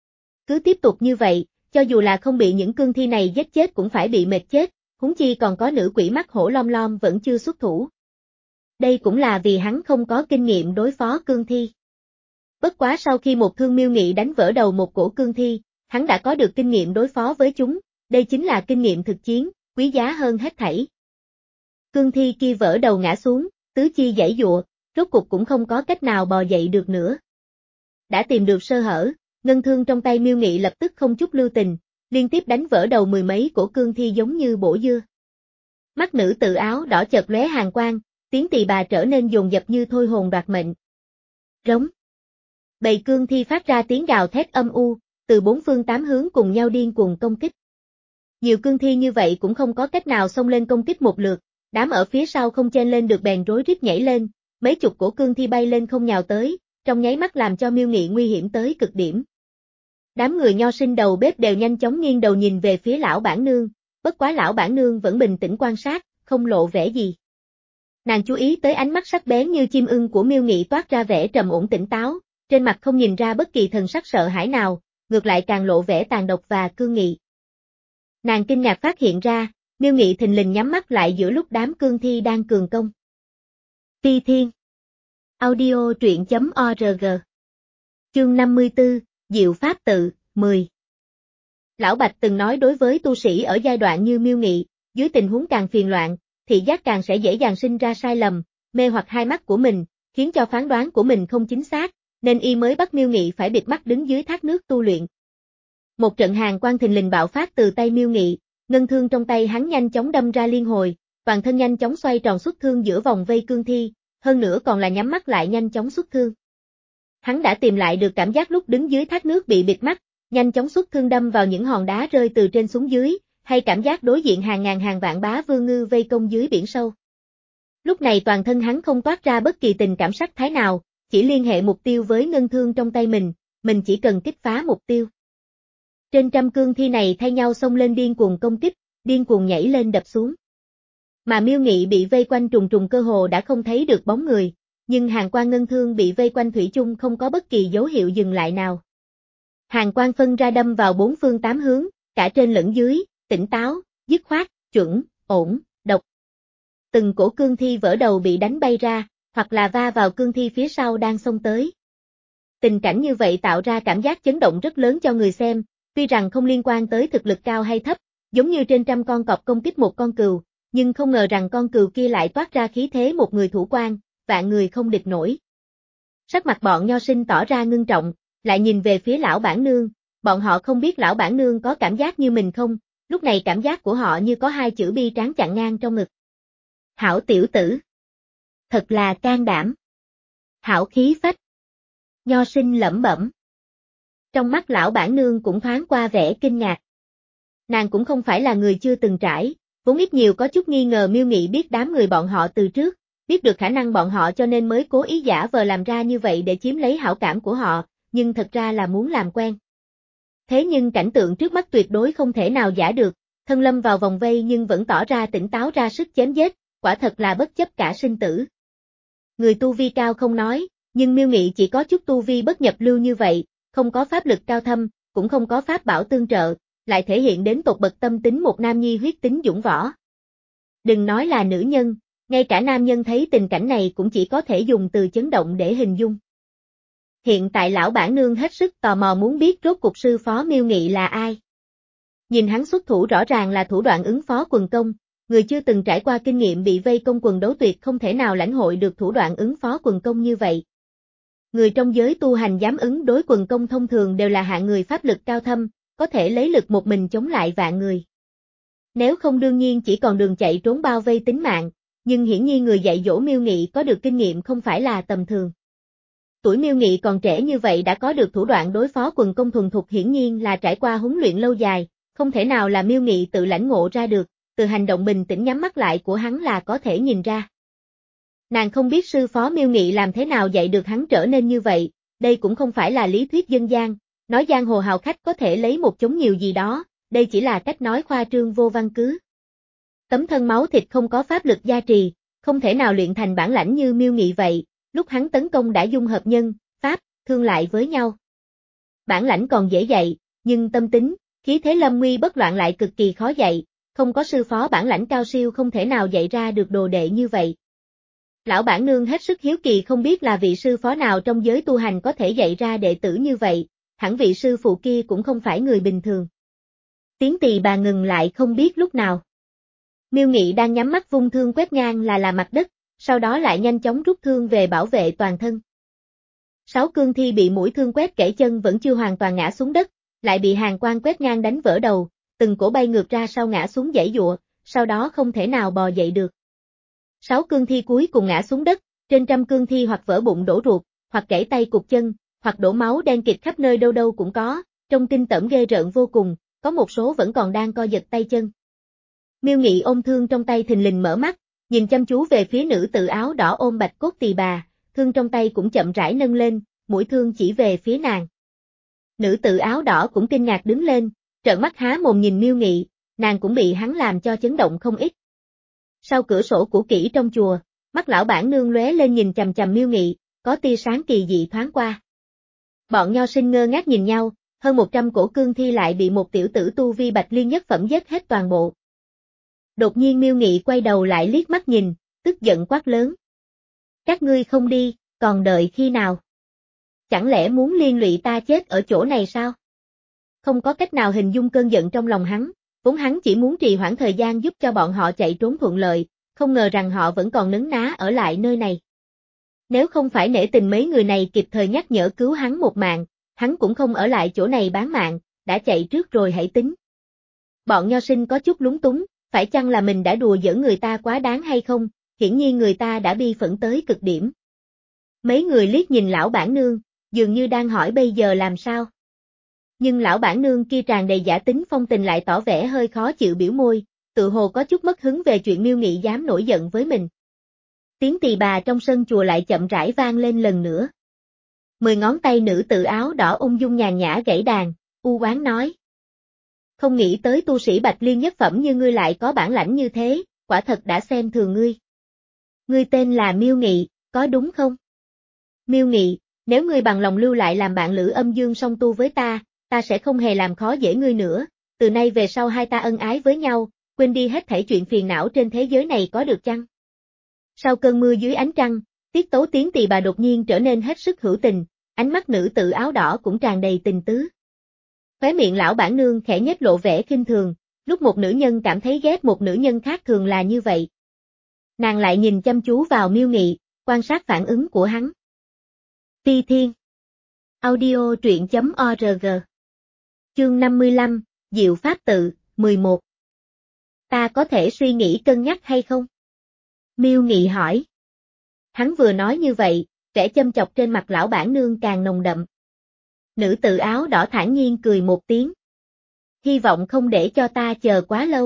Cứ tiếp tục như vậy, cho dù là không bị những cương thi này giết chết cũng phải bị mệt chết, huống chi còn có nữ quỷ mắt hổ lom lom vẫn chưa xuất thủ. Đây cũng là vì hắn không có kinh nghiệm đối phó cương thi. Bất quá sau khi một thương Miêu Nghị đánh vỡ đầu một cổ cương thi, hắn đã có được kinh nghiệm đối phó với chúng, đây chính là kinh nghiệm thực chiến, quý giá hơn hết thảy. Cương thi kia vỡ đầu ngã xuống, tứ chi giãy giụa, rốt cục cũng không có cách nào bò dậy được nữa. Đã tìm được sơ hở, ngân thương trong tay Miêu Nghị lập tức không chút lưu tình, liên tiếp đánh vỡ đầu mười mấy cổ cương thi giống như bổ dưa. Mắt nữ tự áo đỏ chợt lóe hàn quang, tiếng tỳ bà trở nên dồn dập như thôi hồn đoạt mệnh. Rống. Bầy cương thi phát ra tiếng gào thét âm u, từ bốn phương tám hướng cùng nhau điên cuồng công kích. Nhiều cương thi như vậy cũng không có cách nào xông lên công kích một lượt, đám ở phía sau không chen lên được bèn rối rít nhảy lên, mấy chục cổ cương thi bay lên không nhào tới, trong nháy mắt làm cho Miêu Nghị nguy hiểm tới cực điểm. Đám người nho sinh đầu bếp đều nhanh chóng nghiêng đầu nhìn về phía lão bản nương, bất quá lão bản nương vẫn bình tĩnh quan sát, không không lộ vẻ gì. Nàng chú ý tới ánh mắt sắc bén như chim ưng của Miêu Nghị toát ra vẻ trầm ổn tỉnh táo, trên mặt không nhìn ra bất kỳ thần sắc sợ hãi nào, ngược lại càng lộ vẻ tàn độc và cương nghị. Nàng kinh ngạc phát hiện ra, Miêu Nghị thình lình nhắm mắt lại giữa lúc đám cương thi đang cường công. Phi Thiên Audio truyện chấm org Chương năm mươi tư, Diệu Pháp Tự, mười Lão Bạch từng nói đối với tu sĩ ở giai đoạn như Miêu Nghị, dưới tình huống càng phiền loạn, thị giác càng sẽ dễ dàng sinh ra sai lầm, mê hoặc hai mắt của mình, khiến cho phán đoán của mình không chính xác, nên y mới bắt Miêu Nghị phải bịt mắt đứng dưới thác nước tu luyện. Một trận hàn quang thình lình bạo phát từ tay Miêu Nghị, ngân thương trong tay hắn nhanh chóng đâm ra liên hồi, toàn thân nhanh chóng xoay tròn xuất thương giữa vòng vây cương thi, hơn nữa còn là nhắm mắt lại nhanh chóng xuất thương. Hắn đã tìm lại được cảm giác lúc đứng dưới thác nước bị bịt mắt, nhanh chóng xuất thương đâm vào những hòn đá rơi từ trên xuống dưới, hay cảm giác đối diện hàng ngàn hàng vạn bá vương ngư vây công dưới biển sâu. Lúc này toàn thân hắn không toát ra bất kỳ tình cảm sắc thái nào, chỉ liên hệ mục tiêu với ngân thương trong tay mình, mình chỉ cần kích phá mục tiêu. Trên trăm cương thi này thay nhau xông lên điên cuồng công kích, điên cuồng nhảy lên đập xuống. Mà Miêu Nghị bị vây quanh trùng trùng cơ hồ đã không thấy được bóng người, nhưng hàng quang ngân thương bị vây quanh thủy chung không có bất kỳ dấu hiệu dừng lại nào. Hàng quang phân ra đâm vào bốn phương tám hướng, cả trên lẫn dưới, tỉnh táo, dứt khoát, chuẩn, ổn, độc. Từng cổ cương thi vỡ đầu bị đánh bay ra, hoặc là va vào cương thi phía sau đang xông tới. Tình cảnh như vậy tạo ra cảm giác chấn động rất lớn cho người xem, tuy rằng không liên quan tới thực lực cao hay thấp, giống như trên trăm con cọp công kích một con cừu, nhưng không ngờ rằng con cừu kia lại toát ra khí thế một người thủ quan, vạn người không địch nổi. Sắc mặt bọn nho sinh tỏ ra ngưng trọng, lại nhìn về phía lão bản nương, bọn họ không biết lão bản nương có cảm giác như mình không, lúc này cảm giác của họ như có hai chữ bi tráng chặn ngang trong ngực. Hảo tiểu tử. Thật là can đảm. Hảo khí phách. Nho sinh lẩm bẩm. Trong mắt lão bản nương cũng thoáng qua vẻ kinh ngạc. Nàng cũng không phải là người chưa từng trải, vốn ít nhiều có chút nghi ngờ Miêu Nghị biết đám người bọn họ từ trước, biết được khả năng bọn họ cho nên mới cố ý giả vờ làm ra như vậy để chiếm lấy hảo cảm của họ, nhưng thật ra là muốn làm quen. Thế nhưng cảnh tượng trước mắt tuyệt đối không thể nào giả được, thân lâm vào vòng vây nhưng vẫn tỏ ra tỉnh táo ra sức chém giết, quả thật là bất chấp cả sinh tử. Người tu vi cao không nói, nhưng Miêu Nghị chỉ có chút tu vi bất nhập lưu như vậy, không có pháp lực cao thâm, cũng không có pháp bảo tương trợ, lại thể hiện đến tột bậc tâm tính một nam nhi huyết tính dũng võ. Đừng nói là nữ nhân, ngay cả nam nhân thấy tình cảnh này cũng chỉ có thể dùng từ chấn động để hình dung. Hiện tại lão bản nương hết sức tò mò muốn biết rốt cuộc sư phó Miêu Nghị là ai. Nhìn hắn xuất thủ rõ ràng là thủ đoạn ứng phó quần công, người chưa từng trải qua kinh nghiệm bị vây công quần đấu tuyệt không thể nào lãnh hội được thủ đoạn ứng phó quần công như vậy. Người trong giới tu hành dám ứng đối quần công thông thường đều là hạng người pháp lực cao thâm, có thể lấy lực một mình chống lại vạn người. Nếu không đương nhiên chỉ còn đường chạy trốn bao vây tính mạng, nhưng hiển nhiên người dạy dỗ Miêu Nghị có được kinh nghiệm không phải là tầm thường. Tuổi Miêu Nghị còn trẻ như vậy đã có được thủ đoạn đối phó quần công thuần thục hiển nhiên là trải qua huấn luyện lâu dài, không thể nào là Miêu Nghị tự lãnh ngộ ra được, từ hành động bình tĩnh nhắm mắt lại của hắn là có thể nhìn ra. Nàng không biết sư phó Miêu Nghị làm thế nào dạy được hắn trở nên như vậy, đây cũng không phải là lý thuyết dân gian, nói giang hồ hào khách có thể lấy một chống nhiều gì đó, đây chỉ là cách nói khoa trương vô văn cứ. Tấm thân máu thịt không có pháp lực gia trì, không thể nào luyện thành bản lãnh như Miêu Nghị vậy, lúc hắn tấn công đã dung hợp nhân, pháp, thương lại với nhau. Bản lãnh còn dễ dạy, nhưng tâm tính, khí thế lâm nguy bất loạn lại cực kỳ khó dạy, không có sư phó bản lãnh cao siêu không thể nào dạy ra được đồ đệ như vậy. Lão bản nương hết sức hiếu kỳ không biết là vị sư phó nào trong giới tu hành có thể dạy ra đệ tử như vậy, hẳn vị sư phụ kia cũng không phải người bình thường. Tiếng tỳ bà ngừng lại không biết lúc nào. Miêu Nghị đang nhắm mắt vung thương quét ngang là là mặt đất, sau đó lại nhanh chóng rút thương về bảo vệ toàn thân. Sáu cương thi bị mũi thương quét gãy chân vẫn chưa hoàn toàn ngã xuống đất, lại bị hàn quang quét ngang đánh vỡ đầu, từng cổ bay ngược ra sau ngã xuống giãy giụa, sau đó không thể nào bò dậy được. Sáu cương thi cuối cùng ngã xuống đất, trên trăm cương thi hoặc vỡ bụng đổ ruột, hoặc gãy tay cụt chân, hoặc đổ máu đen kịt khắp nơi đâu đâu cũng có, trông kinh tởm ghê rợn vô cùng, có một số vẫn còn đang co giật tay chân. Miêu Nghị ôm thương trong tay thình lình mở mắt, nhìn chăm chú về phía nữ tự áo đỏ ôm bạch cốt tỳ bà, thương trong tay cũng chậm rãi nâng lên, mũi thương chỉ về phía nàng. Nữ tự áo đỏ cũng kinh ngạc đứng lên, trợn mắt há mồm nhìn Miêu Nghị, nàng cũng bị hắn làm cho chấn động không ít. Sau cửa sổ cũ kỹ trong chùa, mắt lão bản nương lóe lên nhìn chằm chằm Miêu Nghị, có tia sáng kỳ dị thoáng qua. Bọn nho sinh ngơ ngác nhìn nhau, hơn một trăm cổ cương thi lại bị một tiểu tử tu vi bạch liên nhất phẩm giết hết toàn bộ. Đột nhiên Miêu Nghị quay đầu lại liếc mắt nhìn, tức giận quát lớn. Các ngươi không đi, còn đợi khi nào? Chẳng lẽ muốn liên lụy ta chết ở chỗ này sao? Không có cách nào hình dung cơn giận trong lòng hắn, vốn hắn chỉ muốn trì hoãn thời gian giúp cho bọn họ chạy trốn thuận lợi, không ngờ rằng họ vẫn còn nấn ná ở lại nơi này. Nếu không phải nể tình mấy người này kịp thời nhắc nhở cứu hắn một mạng, hắn cũng không ở lại chỗ này bán mạng, đã chạy trước rồi hãy tính. Bọn nho sinh có chút lúng túng, phải chăng là mình đã đùa giỡn người ta quá đáng hay không, hiển nhiên người ta đã bi phẫn tới cực điểm. Mấy người liếc nhìn lão bản nương, dường như đang hỏi bây giờ làm sao. Nhưng lão bản nương kia tràn đầy giả tính phong tình lại tỏ vẻ hơi khó chịu biểu môi, tự hồ có chút mất hứng về chuyện Miêu Nghị dám nổi giận với mình. Tiếng tỳ bà trong sân chùa lại chậm rãi vang lên lần nữa. Mười ngón tay nữ tự áo đỏ ung dung nhàn nhã gãy đàn, u oán nói. Không nghĩ tới tu sĩ bạch liên nhất phẩm như ngươi lại có bản lãnh như thế, quả thật đã xem thường ngươi. Ngươi tên là Miêu Nghị, có đúng không? Miêu Nghị, nếu ngươi bằng lòng lưu lại làm bạn lữ âm dương song tu với ta, ta sẽ không hề làm khó dễ ngươi nữa, từ nay về sau hai ta ân ái với nhau, quên đi hết thảy chuyện phiền não trên thế giới này có được chăng? Sau cơn mưa dưới ánh trăng, tiết tấu tiếng tỳ bà đột nhiên trở nên hết sức hữu tình, ánh mắt nữ tự áo đỏ cũng tràn đầy tình tứ. Khóe miệng lão bản nương khẽ nhếch lộ vẻ khinh thường, lúc một nữ nhân cảm thấy ghét một nữ nhân khác thường là như vậy. Nàng lại nhìn chăm chú vào Miêu Nghị, quan sát phản ứng của hắn. Phi Thiên Audio truyện chấm org Chương năm mươi lăm, Diệu Pháp Tự, mười một Ta có thể suy nghĩ cân nhắc hay không? Miêu Nghị hỏi. Hắn vừa nói như vậy, vẻ châm chọc trên mặt lão bản nương càng nồng đậm. Nữ tự áo đỏ thản nhiên cười một tiếng. Hy vọng không để cho ta chờ quá lâu.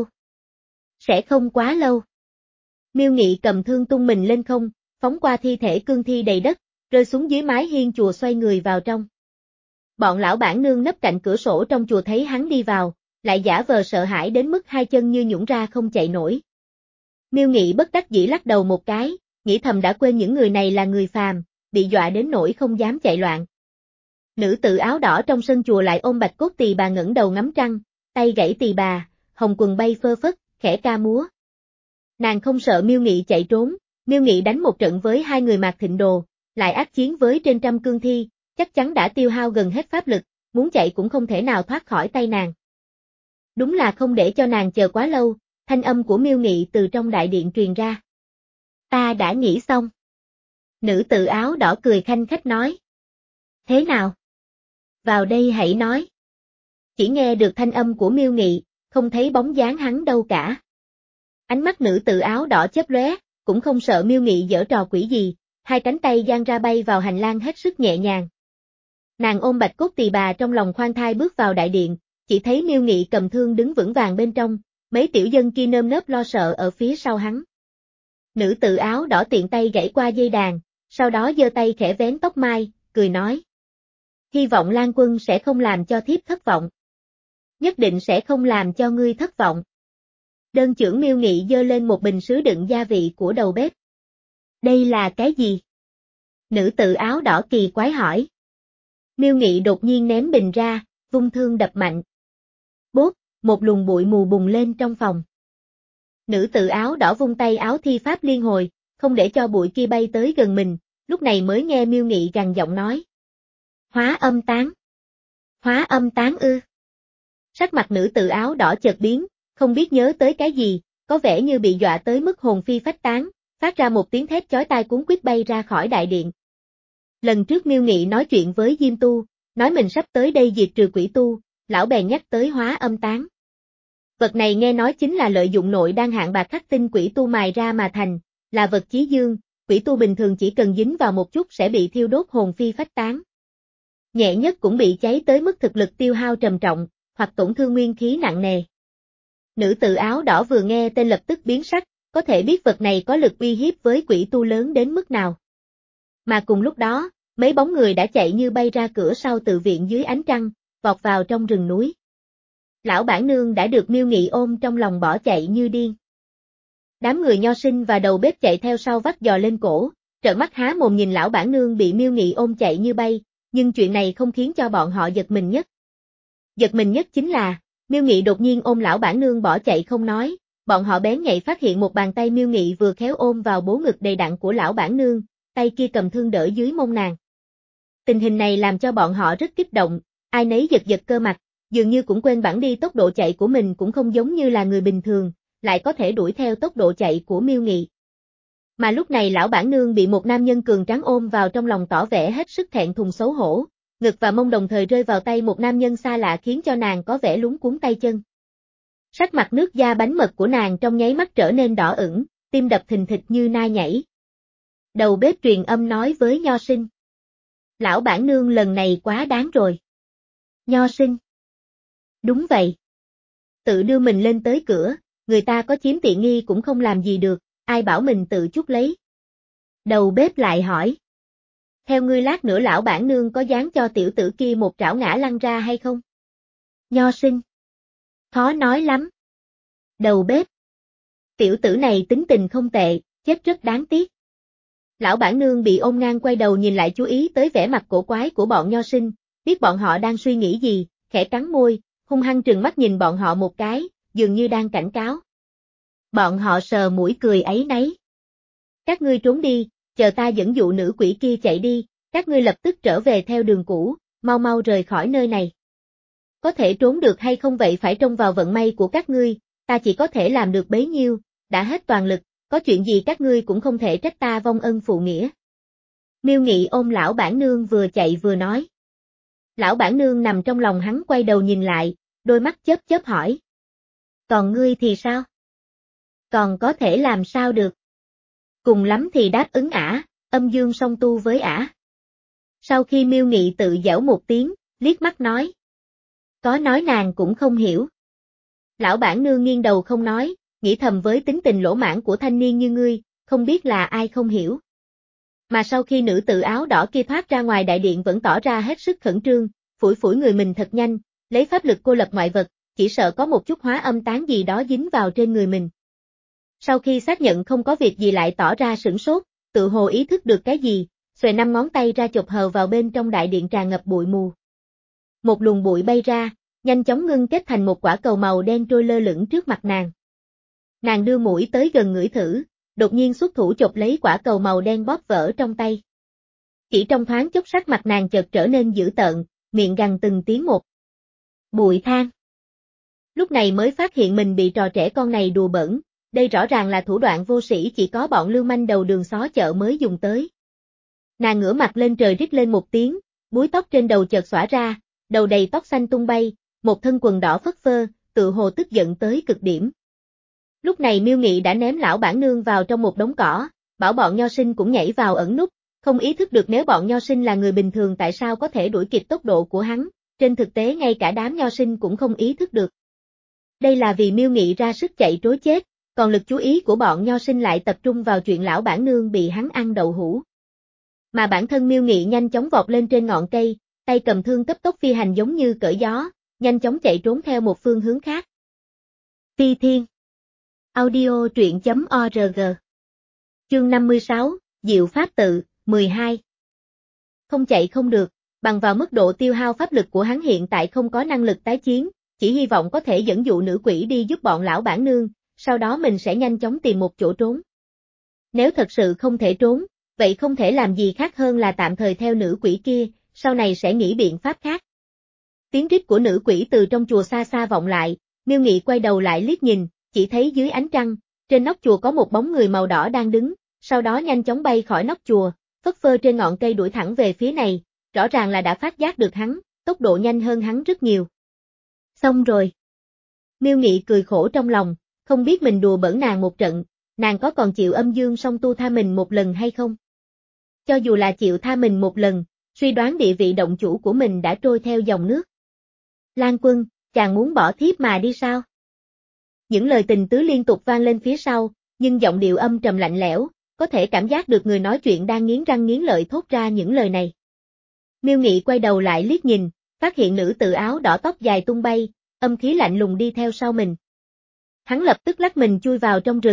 Sẽ không quá lâu. Miêu Nghị cầm thương tung mình lên không, phóng qua thi thể cương thi đầy đất, rơi xuống dưới mái hiên chùa xoay người vào trong. Bọn lão bản nương nấp cạnh cửa sổ trong chùa thấy hắn đi vào, lại giả vờ sợ hãi đến mức hai chân như nhũn ra không chạy nổi. Miêu Nghị bất đắc dĩ lắc đầu một cái, nghĩ thầm đã quên những người này là người phàm, bị dọa đến nỗi không dám chạy loạn. Nữ tự áo đỏ trong sân chùa lại ôm bạch cốt tỳ bà ngẩng đầu ngắm trăng, tay gãy tỳ bà, hồng quần bay phơ phất, khẽ ca múa. Nàng không sợ Miêu Nghị chạy trốn, Miêu Nghị đánh một trận với hai người Mạc Thịnh Đồ, lại ác chiến với trên trăm cương thi, chắc chắn đã tiêu hao gần hết pháp lực, muốn chạy cũng không thể nào thoát khỏi tay nàng. Đúng là không để cho nàng chờ quá lâu, thanh âm của Miêu Nghị từ trong đại điện truyền ra. Ta đã nghĩ xong. Nữ tự áo đỏ cười khanh khách nói. Thế nào? Vào đây hãy nói. Chỉ nghe được thanh âm của Miêu Nghị, không thấy bóng dáng hắn đâu cả. Ánh mắt nữ tự áo đỏ chớp lóe, cũng không sợ Miêu Nghị giở trò quỷ gì, hai cánh tay giang ra bay vào hành lang hết sức nhẹ nhàng. Nàng ôm bạch cốt tỳ bà trong lòng khoan thai bước vào đại điện, chỉ thấy Miêu Nghị cầm thương đứng vững vàng bên trong, mấy tiểu dân kia nơm nớp lo sợ ở phía sau hắn. Nữ tự áo đỏ tiện tay gãy qua dây đàn, sau đó giơ tay khẽ vén tóc mai, cười nói. Hy vọng Lan Quân sẽ không làm cho thiếp thất vọng. Nhất định sẽ không làm cho ngươi thất vọng. Đơn chưởng Miêu Nghị giơ lên một bình sứ đựng gia vị của đầu bếp. Đây là cái gì? Nữ tự áo đỏ kỳ quái hỏi. Miêu Nghị đột nhiên ném bình ra, vung thương đập mạnh. Bốp, một luồng bụi mù bùng lên trong phòng. Nữ tự áo đỏ vung tay áo thi pháp liên hồi, không để cho bụi kia bay tới gần mình, lúc này mới nghe Miêu Nghị gằn giọng nói. Hóa âm tán. Hóa âm tán ư. Sắc mặt nữ tự áo đỏ chợt biến, không biết nhớ tới cái gì, có vẻ như bị dọa tới mức hồn phi phách tán, phát ra một tiếng thét chói tai cuốn quýt bay ra khỏi đại điện. Lần trước Miêu Nghị nói chuyện với Diêm Tu, nói mình sắp tới đây diệt trừ quỷ tu, lão bèn nhắc tới hóa âm tán. Vật này nghe nói chính là lợi dụng nội đan hạng bạc khắc tinh quỷ tu mài ra mà thành, là vật chí dương, quỷ tu bình thường chỉ cần dính vào một chút sẽ bị thiêu đốt hồn phi phách tán. Nhẹ nhất cũng bị cháy tới mức thực lực tiêu hao trầm trọng, hoặc tổn thương nguyên khí nặng nề. Nữ tự áo đỏ vừa nghe tên lập tức biến sắc, có thể biết vật này có lực uy hiếp với quỷ tu lớn đến mức nào. Mà cùng lúc đó, mấy bóng người đã chạy như bay ra cửa sau tự viện dưới ánh trăng, vọt vào trong rừng núi. Lão bản nương đã được Miêu Nghị ôm trong lòng bỏ chạy như điên. Đám người Nho Sinh và đầu bếp chạy theo sau vắt giò lên cổ, trợn mắt há mồm nhìn lão bản nương bị Miêu Nghị ôm chạy như bay, nhưng chuyện này không khiến cho bọn họ giật mình nhất. Giật mình nhất chính là, Miêu Nghị đột nhiên ôm lão bản nương bỏ chạy không nói, bọn họ bén nhạy phát hiện một bàn tay Miêu Nghị vừa khéo ôm vào bố ngực đầy đặn của lão bản nương, tay kia cầm thương đỡ dưới mông nàng. Tình hình này làm cho bọn họ rất kích động, ai nấy giật giật cơ mặt, dường như cũng quên bản đi tốc độ chạy của mình cũng không giống như là người bình thường, lại có thể đuổi theo tốc độ chạy của Miêu Nghị. Mà lúc này lão bản nương bị một nam nhân cường tráng ôm vào trong lòng tỏ vẻ hết sức thẹn thùng xấu hổ, ngực và mông đồng thời rơi vào tay một nam nhân xa lạ khiến cho nàng có vẻ lúng cuống tay chân. Sắc mặt nước da bánh mật của nàng trong nháy mắt trở nên đỏ ửng, tim đập thình thịch như nai nhảy. Đầu bếp truyền âm nói với Nho Sinh. Lão bản nương lần này quá đáng rồi. Nho Sinh. Đúng vậy. Tự đưa mình lên tới cửa, người ta có chiếm tiện nghi cũng không làm gì được, ai bảo mình tự chuốc lấy. Đầu bếp lại hỏi. Theo ngươi lát nữa lão bản nương có dán cho tiểu tử kia một trảo ngã lăn ra hay không? Nho Sinh. Khó nói lắm. Đầu bếp. Tiểu tử này tính tình không tệ, chết rất đáng tiếc. Lão bản nương bị ôm ngang quay đầu nhìn lại chú ý tới vẻ mặt cổ quái của bọn Nho Sinh, biết bọn họ đang suy nghĩ gì, khẽ cắn môi, hung hăng trừng mắt nhìn bọn họ một cái, dường như đang cảnh cáo. Bọn họ sờ mũi cười áy náy. Các ngươi trốn đi, chờ ta dẫn dụ nữ quỷ kia chạy đi, các ngươi lập tức trở về theo đường cũ, mau mau rời khỏi nơi này. Có thể trốn được hay không vậy phải trông vào vận may của các ngươi, ta chỉ có thể làm được bấy nhiêu, đã hết toàn lực, có chuyện gì các ngươi cũng không thể trách ta vong ân phụ nghĩa. Miêu Nghị ôm lão bản nương vừa chạy vừa nói. Lão bản nương nằm trong lòng hắn quay đầu nhìn lại, đôi mắt chớp chớp hỏi. Còn ngươi thì sao? Còn có thể làm sao được? Cùng lắm thì đáp ứng ả, âm dương song tu với ả. Sau khi Miêu Nghị tự giễu một tiếng, liếc mắt nói. Có nói nàng cũng không hiểu. Lão bản nương nghiêng đầu không nói, nghĩ thầm với tính tình lỗ mãn của thanh niên như ngươi, không biết là ai không hiểu. Mà sau khi nữ tự áo đỏ kia thoát ra ngoài đại điện vẫn tỏ ra hết sức khẩn trương, phủi phủi người mình thật nhanh, lấy pháp lực cô lập ngoại vật, chỉ sợ có một chút hóa âm tán gì đó dính vào trên người mình. Sau khi xác nhận không có việc gì lại tỏ ra sửng sốt, tự hồ ý thức được cái gì, xuề năm ngón tay ra chộp hờ vào bên trong đại điện tràn ngập bụi mù. Một luồng bụi bay ra, nhanh chóng ngưng kết thành một quả cầu màu đen trôi lơ lửng trước mặt nàng. Nàng đưa mũi tới gần ngửi thử, đột nhiên xuất thủ chộp lấy quả cầu màu đen bóp vỡ trong tay. Chỉ trong thoáng chốc sắc mặt nàng chợt trở nên dữ tợn, miệng gằn từng tiếng một. Bụi than. Lúc này mới phát hiện mình bị trò trẻ con này đùa bỡn, đây rõ ràng là thủ đoạn vô sĩ chỉ có bọn lưu manh đầu đường xó chợ mới dùng tới. Nàng ngửa mặt lên trời rít lên một tiếng, búi tóc trên đầu chợt xõa ra, đầu đầy tóc xanh tung bay, một thân quần đỏ phất phơ, tự hồ tức giận tới cực điểm. Lúc này Miêu Nghị đã ném lão bản nương vào trong một đống cỏ, bảo bọn Nho Sinh cũng nhảy vào ẩn núp, không ý thức được nếu bọn Nho Sinh là người bình thường tại sao có thể đuổi kịp tốc độ của hắn, trên thực tế ngay cả đám Nho Sinh cũng không ý thức được. Đây là vì Miêu Nghị ra sức chạy trối chết, còn lực chú ý của bọn Nho Sinh lại tập trung vào chuyện lão bản nương bị hắn ăn đậu hũ. Mà bản thân Miêu Nghị nhanh chóng vọt lên trên ngọn cây, tay cầm thương cấp tốc phi hành giống như cởi gió, nhanh chóng chạy trốn theo một phương hướng khác. Phi Thiên Audio truyện chấm org Chương năm mươi sáu, Diệu Pháp Tự, mười hai Không chạy không được, bằng vào mức độ tiêu hao pháp lực của hắn hiện tại không có năng lực tái chiến, chỉ hy vọng có thể dẫn dụ nữ quỷ đi giúp bọn lão bản nương, sau đó mình sẽ nhanh chóng tìm một chỗ trốn. Nếu thật sự không thể trốn, vậy không thể làm gì khác hơn là tạm thời theo nữ quỷ kia, sau này sẽ nghĩ biện pháp khác. Tiếng rít của nữ quỷ từ trong chùa xa xa vọng lại, Miêu Nghị quay đầu lại liếc nhìn, chỉ thấy dưới ánh trăng, trên nóc chùa có một bóng người màu đỏ đang đứng, sau đó nhanh chóng bay khỏi nóc chùa, phất phơ trên ngọn cây đuổi thẳng về phía này, rõ ràng là đã phát giác được hắn, tốc độ nhanh hơn hắn rất nhiều. Xong rồi. Miêu Nghị cười khổ trong lòng, không biết mình đùa bỡn nàng một trận, nàng có còn chịu âm dương song tu tha mình một lần hay không? Cho dù là chịu tha mình một lần, suy đoán địa vị động chủ của mình đã trôi theo dòng nước. Lan Quân, chàng muốn bỏ thiếp mà đi sao? Những lời tình tứ liên tục vang lên phía sau, nhưng giọng điệu âm trầm lạnh lẽo, có thể cảm giác được người nói chuyện đang nghiến răng nghiến lợi thốt ra những lời này. Miêu Nghị quay đầu lại liếc nhìn, phát hiện nữ tự áo đỏ tóc dài tung bay, âm khí lạnh lùng đi theo sau mình. Hắn lập tức lách mình chui vào trong rừng,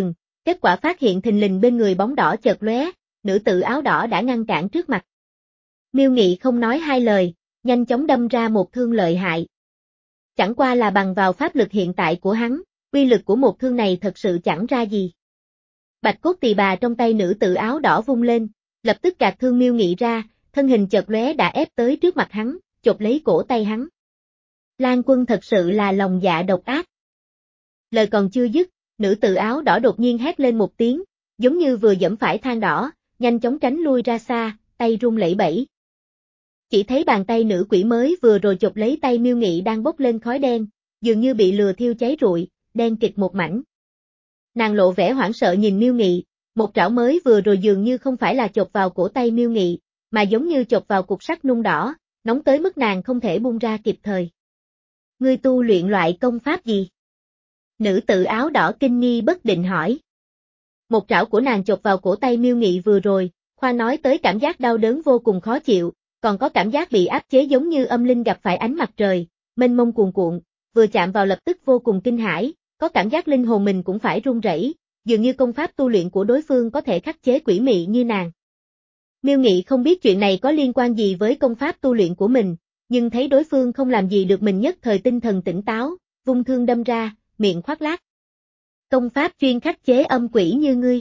kết quả phát hiện thình lình bên người bóng đỏ chợt lóe, nữ tử áo đỏ đã ngăn cản trước mặt. Miêu Nghị không nói hai lời, nhanh chóng đâm ra một thương lợi hại. Chẳng qua là bằng vào pháp lực hiện tại của hắn, uy lực của một thương này thật sự chẳng ra gì. Bạch cốt tỳ bà trong tay nữ tử áo đỏ vung lên, lập tức gạt thương Miêu Nghị ra, thân hình chợt lóe đã ép tới trước mặt hắn, chộp lấy cổ tay hắn. Lan Quân thật sự là lòng dạ độc ác. Lời còn chưa dứt, nữ tử áo đỏ đột nhiên hét lên một tiếng, giống như vừa giẫm phải than đỏ, nhanh chóng tránh lui ra xa, tay run lẩy bẩy. Chỉ thấy bàn tay nữ quỷ mới vừa rồi chộp lấy tay Miêu Nghị đang bốc lên khói đen, dường như bị lừa thiêu cháy rụi, đen kịt một mảnh. Nàng lộ vẻ hoảng sợ nhìn Miêu Nghị, một trảo mới vừa rồi dường như không phải là chộp vào cổ tay Miêu Nghị, mà giống như chộp vào cục sắt nung đỏ, nóng tới mức nàng không thể buông ra kịp thời. Ngươi tu luyện loại công pháp gì? Nữ tử áo đỏ kinh nghi bất định hỏi. Một trảo của nàng chộp vào cổ tay Miêu Nghị vừa rồi, khoan nói tới cảm giác đau đớn vô cùng khó chịu, còn có cảm giác bị áp chế giống như âm linh gặp phải ánh mặt trời, mênh mông cuồn cuộn, vừa chạm vào lập tức vô cùng kinh hãi, có cảm giác linh hồn mình cũng phải run rẩy, dường như công pháp tu luyện của đối phương có thể khắc chế quỷ mị như nàng. Miêu Nghị không biết chuyện này có liên quan gì với công pháp tu luyện của mình, nhưng thấy đối phương không làm gì được mình nhất thời tinh thần tỉnh táo, vung thương đâm ra, miệng khoác lác. Công pháp chuyên khắc chế âm quỷ như ngươi.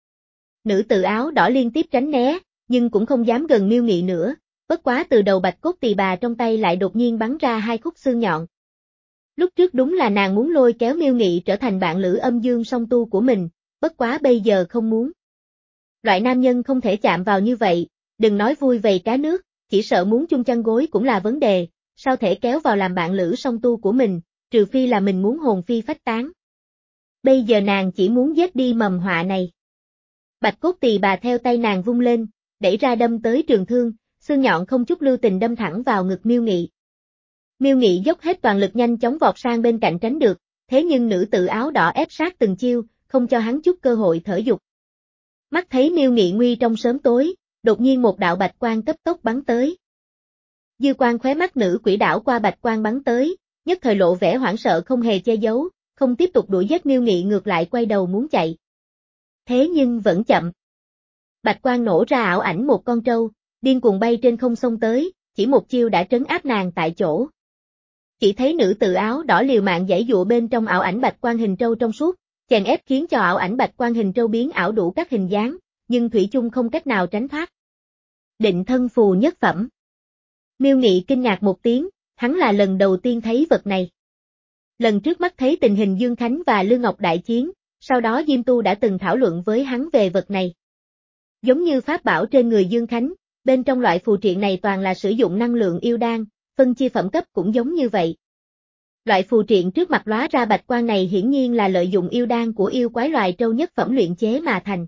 Nữ tử áo đỏ liên tiếp tránh né, nhưng cũng không dám gần Miêu Nghị nữa, bất quá từ đầu bạch cốt tỳ bà trong tay lại đột nhiên bắn ra hai khúc xương nhọn. Lúc trước đúng là nàng muốn lôi kéo Miêu Nghị trở thành bạn lữ âm dương song tu của mình, bất quá bây giờ không muốn. Loại nam nhân không thể chạm vào như vậy, đừng nói vui vầy cá nước, chỉ sợ muốn chung chăn gối cũng là vấn đề, sao thể kéo vào làm bạn lữ song tu của mình, trừ phi là mình muốn hồn phi phách tán. Bây giờ nàng chỉ muốn giết đi mầm họa này. Bạch cốt tỳ bà theo tay nàng vung lên, đẩy ra đâm tới trường thương, xương nhọn không chút lưu tình đâm thẳng vào ngực Miêu Nghị. Miêu Nghị dốc hết toàn lực nhanh chóng vọt sang bên cạnh tránh được, thế nhưng nữ tử áo đỏ ép sát từng chiêu, không cho hắn chút cơ hội thở dục. Mắt thấy Miêu Nghị nguy trong sớm tối, đột nhiên một đạo bạch quang cấp tốc bắn tới. Dư quang khóe mắt nữ quỷ đảo qua bạch quang bắn tới, nhất thời lộ vẻ hoảng sợ không hề che giấu, không tiếp tục đuổi giết Miêu Nghị ngược lại quay đầu muốn chạy. Thế nhưng vẫn chậm. Bạch quang nổ ra ảo ảnh một con trâu, điên cuồng bay trên không xông tới, chỉ một chiêu đã trấn áp nàng tại chỗ. Chỉ thấy nữ tử áo đỏ liều mạng giãy dụa bên trong ảo ảnh bạch quang hình trâu trong suốt, chèn ép khiến cho ảo ảnh bạch quang hình trâu biến ảo đủ các hình dáng, nhưng thủy chung không cách nào tránh thoát. Định thân phù nhất phẩm. Miêu Nghị kinh ngạc một tiếng, hắn là lần đầu tiên thấy vật này. Lần trước mắt thấy tình hình Dương Khánh và Lương Ngọc đại chiến, sau đó Diêm Tu đã từng thảo luận với hắn về vật này. Giống như pháp bảo trên người Dương Khánh, bên trong loại phù triện này toàn là sử dụng năng lượng yêu đan, phân chia phẩm cấp cũng giống như vậy. Loại phù triện trước mặt lóa ra bạch quang này hiển nhiên là lợi dụng yêu đan của yêu quái loài trâu nhất phẩm luyện chế mà thành.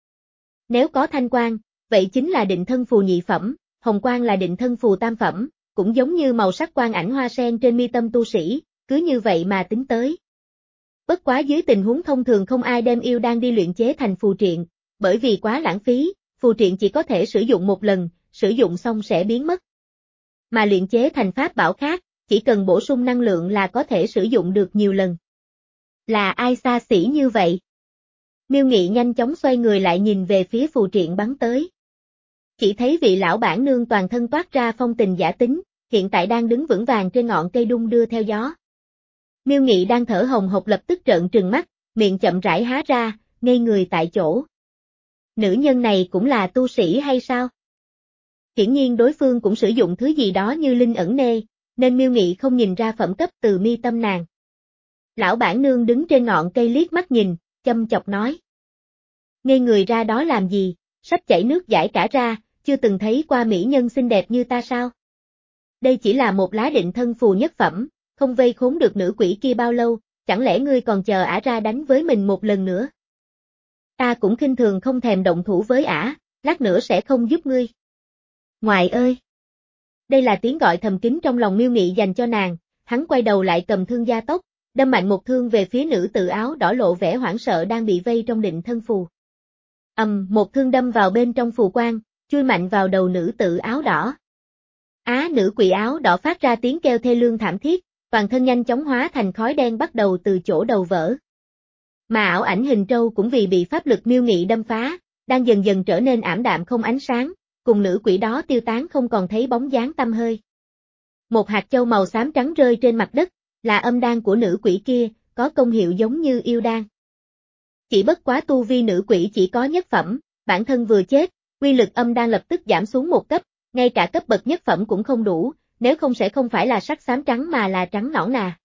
Nếu có thanh quang, vậy chính là định thân phù nhị phẩm, hồng quang là định thân phù tam phẩm, cũng giống như màu sắc quang ảnh hoa sen trên mi tâm tu sĩ, cứ như vậy mà tính tới. Bất quá dưới tình huống thông thường không ai đem yêu đan đi luyện chế thành phù triện, bởi vì quá lãng phí, phù triện chỉ có thể sử dụng một lần, sử dụng xong sẽ biến mất. Mà luyện chế thành pháp bảo khác, chỉ cần bổ sung năng lượng là có thể sử dụng được nhiều lần. Là ai xa xỉ như vậy? Miêu Nghị nhanh chóng xoay người lại nhìn về phía phù triện bắn tới. Chỉ thấy vị lão bản nương toàn thân toát ra phong tình giả tính, hiện tại đang đứng vững vàng trên ngọn cây đung đưa theo gió. Miêu Nghị đang thở hồng hộc lập tức trợn trừng mắt, miệng chậm rãi há ra, ngây người tại chỗ. Nữ nhân này cũng là tu sĩ hay sao? Hiển nhiên đối phương cũng sử dụng thứ gì đó như linh ẩn nê, nên Miêu Nghị không nhìn ra phẩm cấp từ mi tâm nàng. Lão bản nương đứng trên ngọn cây liếc mắt nhìn, châm chọc nói. Ngây người ra đó làm gì, sắp chảy nước dãi cả ra, chưa từng thấy qua mỹ nhân xinh đẹp như ta sao? Đây chỉ là một lá định thân phù nhất phẩm, không vây khốn được nữ quỷ kia bao lâu, chẳng lẽ ngươi còn chờ ả ra đánh với mình một lần nữa? Ta cũng khinh thường không thèm động thủ với ả, lát nữa sẽ không giúp ngươi. Ngoại ơi! Đây là tiếng gọi thầm kín trong lòng Miêu Nghị dành cho nàng, hắn quay đầu lại cầm thương gia tốc, đâm mạnh một thương về phía nữ tử áo đỏ lộ vẻ hoảng sợ đang bị vây trong định thân phù. Ầm, um, một thương đâm vào bên trong phù quang, chui mạnh vào đầu nữ tử áo đỏ. Á nữ quỷ áo đỏ phát ra tiếng kêu thê lương thảm thiết, toàn thân nhanh chóng hóa thành khói đen bắt đầu từ chỗ đầu vỡ. Mà ảo ảnh hình trâu cũng vì bị pháp lực Miêu Nghị đâm phá, đang dần dần trở nên ảm đạm không ánh sáng, cùng nữ quỷ đó tiêu tán không còn thấy bóng dáng tăm hơi. Một hạt châu màu xám trắng rơi trên mặt đất, là âm đan của nữ quỷ kia, có công hiệu giống như yêu đan. Chỉ bất quá tu vi nữ quỷ chỉ có nhất phẩm, bản thân vừa chết, uy lực âm đan lập tức giảm xuống một cấp, ngay cả cấp bậc nhất phẩm cũng không đủ, nếu không sẽ không phải là sắc xám trắng mà là trắng nõn nà.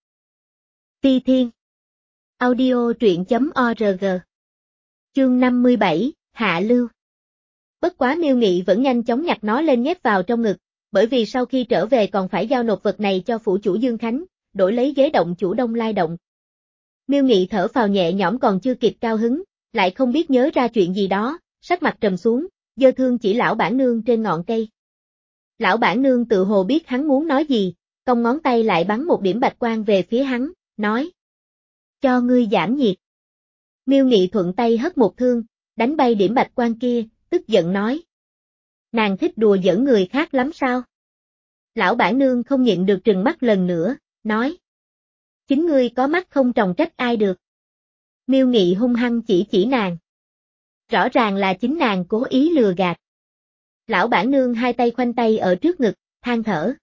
Ti Thiên Audio truyện chấm org Chương năm mươi bảy, Hạ Lưu. Bất quá Miêu Nghị vẫn nhanh chóng nhặt nó lên nhét vào trong ngực, bởi vì sau khi trở về còn phải giao nộp vật này cho phủ chủ Dương Khánh, đổi lấy ghế động chủ Đông Lai Động. Miêu Nghị thở phào nhẹ nhõm còn chưa kịp cao hứng, lại không biết nhớ ra chuyện gì đó, sắc mặt trầm xuống, giơ thương chỉ lão bản nương trên ngọn cây. Lão bản nương tự hồ biết hắn muốn nói gì, cong ngón tay lại bắn một điểm bạch quang về phía hắn, nói: cho ngươi giảm nhiệt. Miêu Nghị thuận tay hất một thương, đánh bay điểm bạch quang kia, tức giận nói: nàng thích đùa giỡn người khác lắm sao? Lão bản nương không nhịn được trừng mắt lần nữa, nói: chính ngươi có mắt không tròng trách ai được. Miêu Nghị hung hăng chỉ chỉ nàng. Rõ ràng là chính nàng cố ý lừa gạt. Lão bản nương hai tay khoanh tay ở trước ngực, than thở.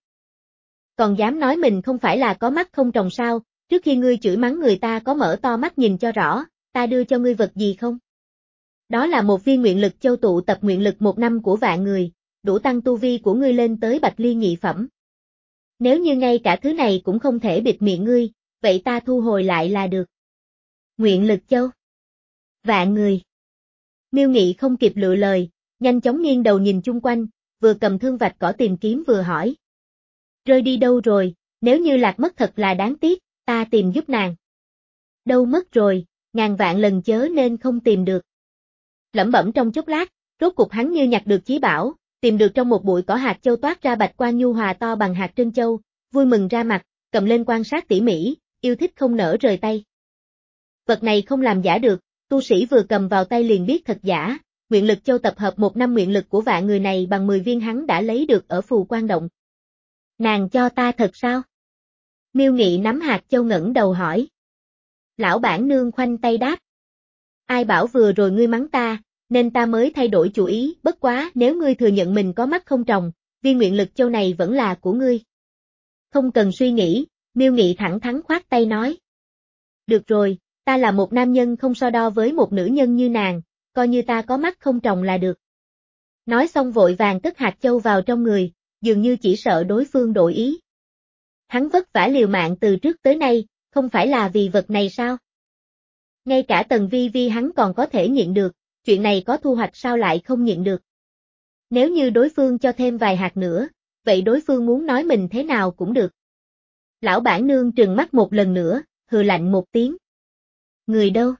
Còn dám nói mình không phải là có mắt không tròng sao, trước khi ngươi chửi mắng người ta có mở to mắt nhìn cho rõ, ta đưa cho ngươi vật gì không? Đó là một viên nguyện lực châu tụ tập nguyện lực một năm của vạn người, đủ tăng tu vi của ngươi lên tới bạch liên nhị phẩm. Nếu như ngay cả thứ này cũng không thể bịt miệng ngươi, vậy ta thu hồi lại là được. Nguyện lực châu. Vạn người. Miêu Nghị không kịp lựa lời, nhanh chóng nghiêng đầu nhìn chung quanh, vừa cầm thương vạch cỏ tìm kiếm vừa hỏi. Rơi đi đâu rồi, nếu như lạc mất thật là đáng tiếc, ta tìm giúp nàng. Đâu mất rồi, ngàn vạn lần chớ nên không tìm được. Lẩm bẩm trong chốc lát, rốt cục hắn như nhặt được chí bảo, tìm được trong một bụi cỏ hạt châu toát ra bạch quang nhu hòa to bằng hạt trân châu, vui mừng ra mặt, cầm lên quan sát tỉ mỉ, yêu thích không nỡ rời tay. Vật này không làm giả được, tu sĩ vừa cầm vào tay liền biết thật giả, nguyện lực châu tập hợp một năm nguyện lực của vạn người này bằng mười viên hắn đã lấy được ở phù quan động. Nàng cho ta thật sao? Miêu Nghị nắm hạt châu ngẩng đầu hỏi. Lão bản nương khoanh tay đáp. Ai bảo vừa rồi ngươi mắng ta, nên ta mới thay đổi chủ ý, bất quá nếu ngươi thừa nhận mình có mắt không tròng, viên nguyện lực châu này vẫn là của ngươi. Không cần suy nghĩ, Miêu Nghị thẳng thắn khoát tay nói. Được rồi, ta là một nam nhân không so đo với một nữ nhân như nàng, coi như ta có mắt không tròng là được. Nói xong vội vàng cất hạt châu vào trong người, dường như chỉ sợ đối phương đổi ý. Hắn vất vả liều mạng từ trước tới nay, không phải là vì vật này sao? Ngay cả Tần Vi Vi hắn còn có thể nhịn được, chuyện này có thu hoạch sao lại không nhịn được. Nếu như đối phương cho thêm vài hạt nữa, vậy đối phương muốn nói mình thế nào cũng được. Lão bản nương trừng mắt một lần nữa, hừ lạnh một tiếng. Người đâu?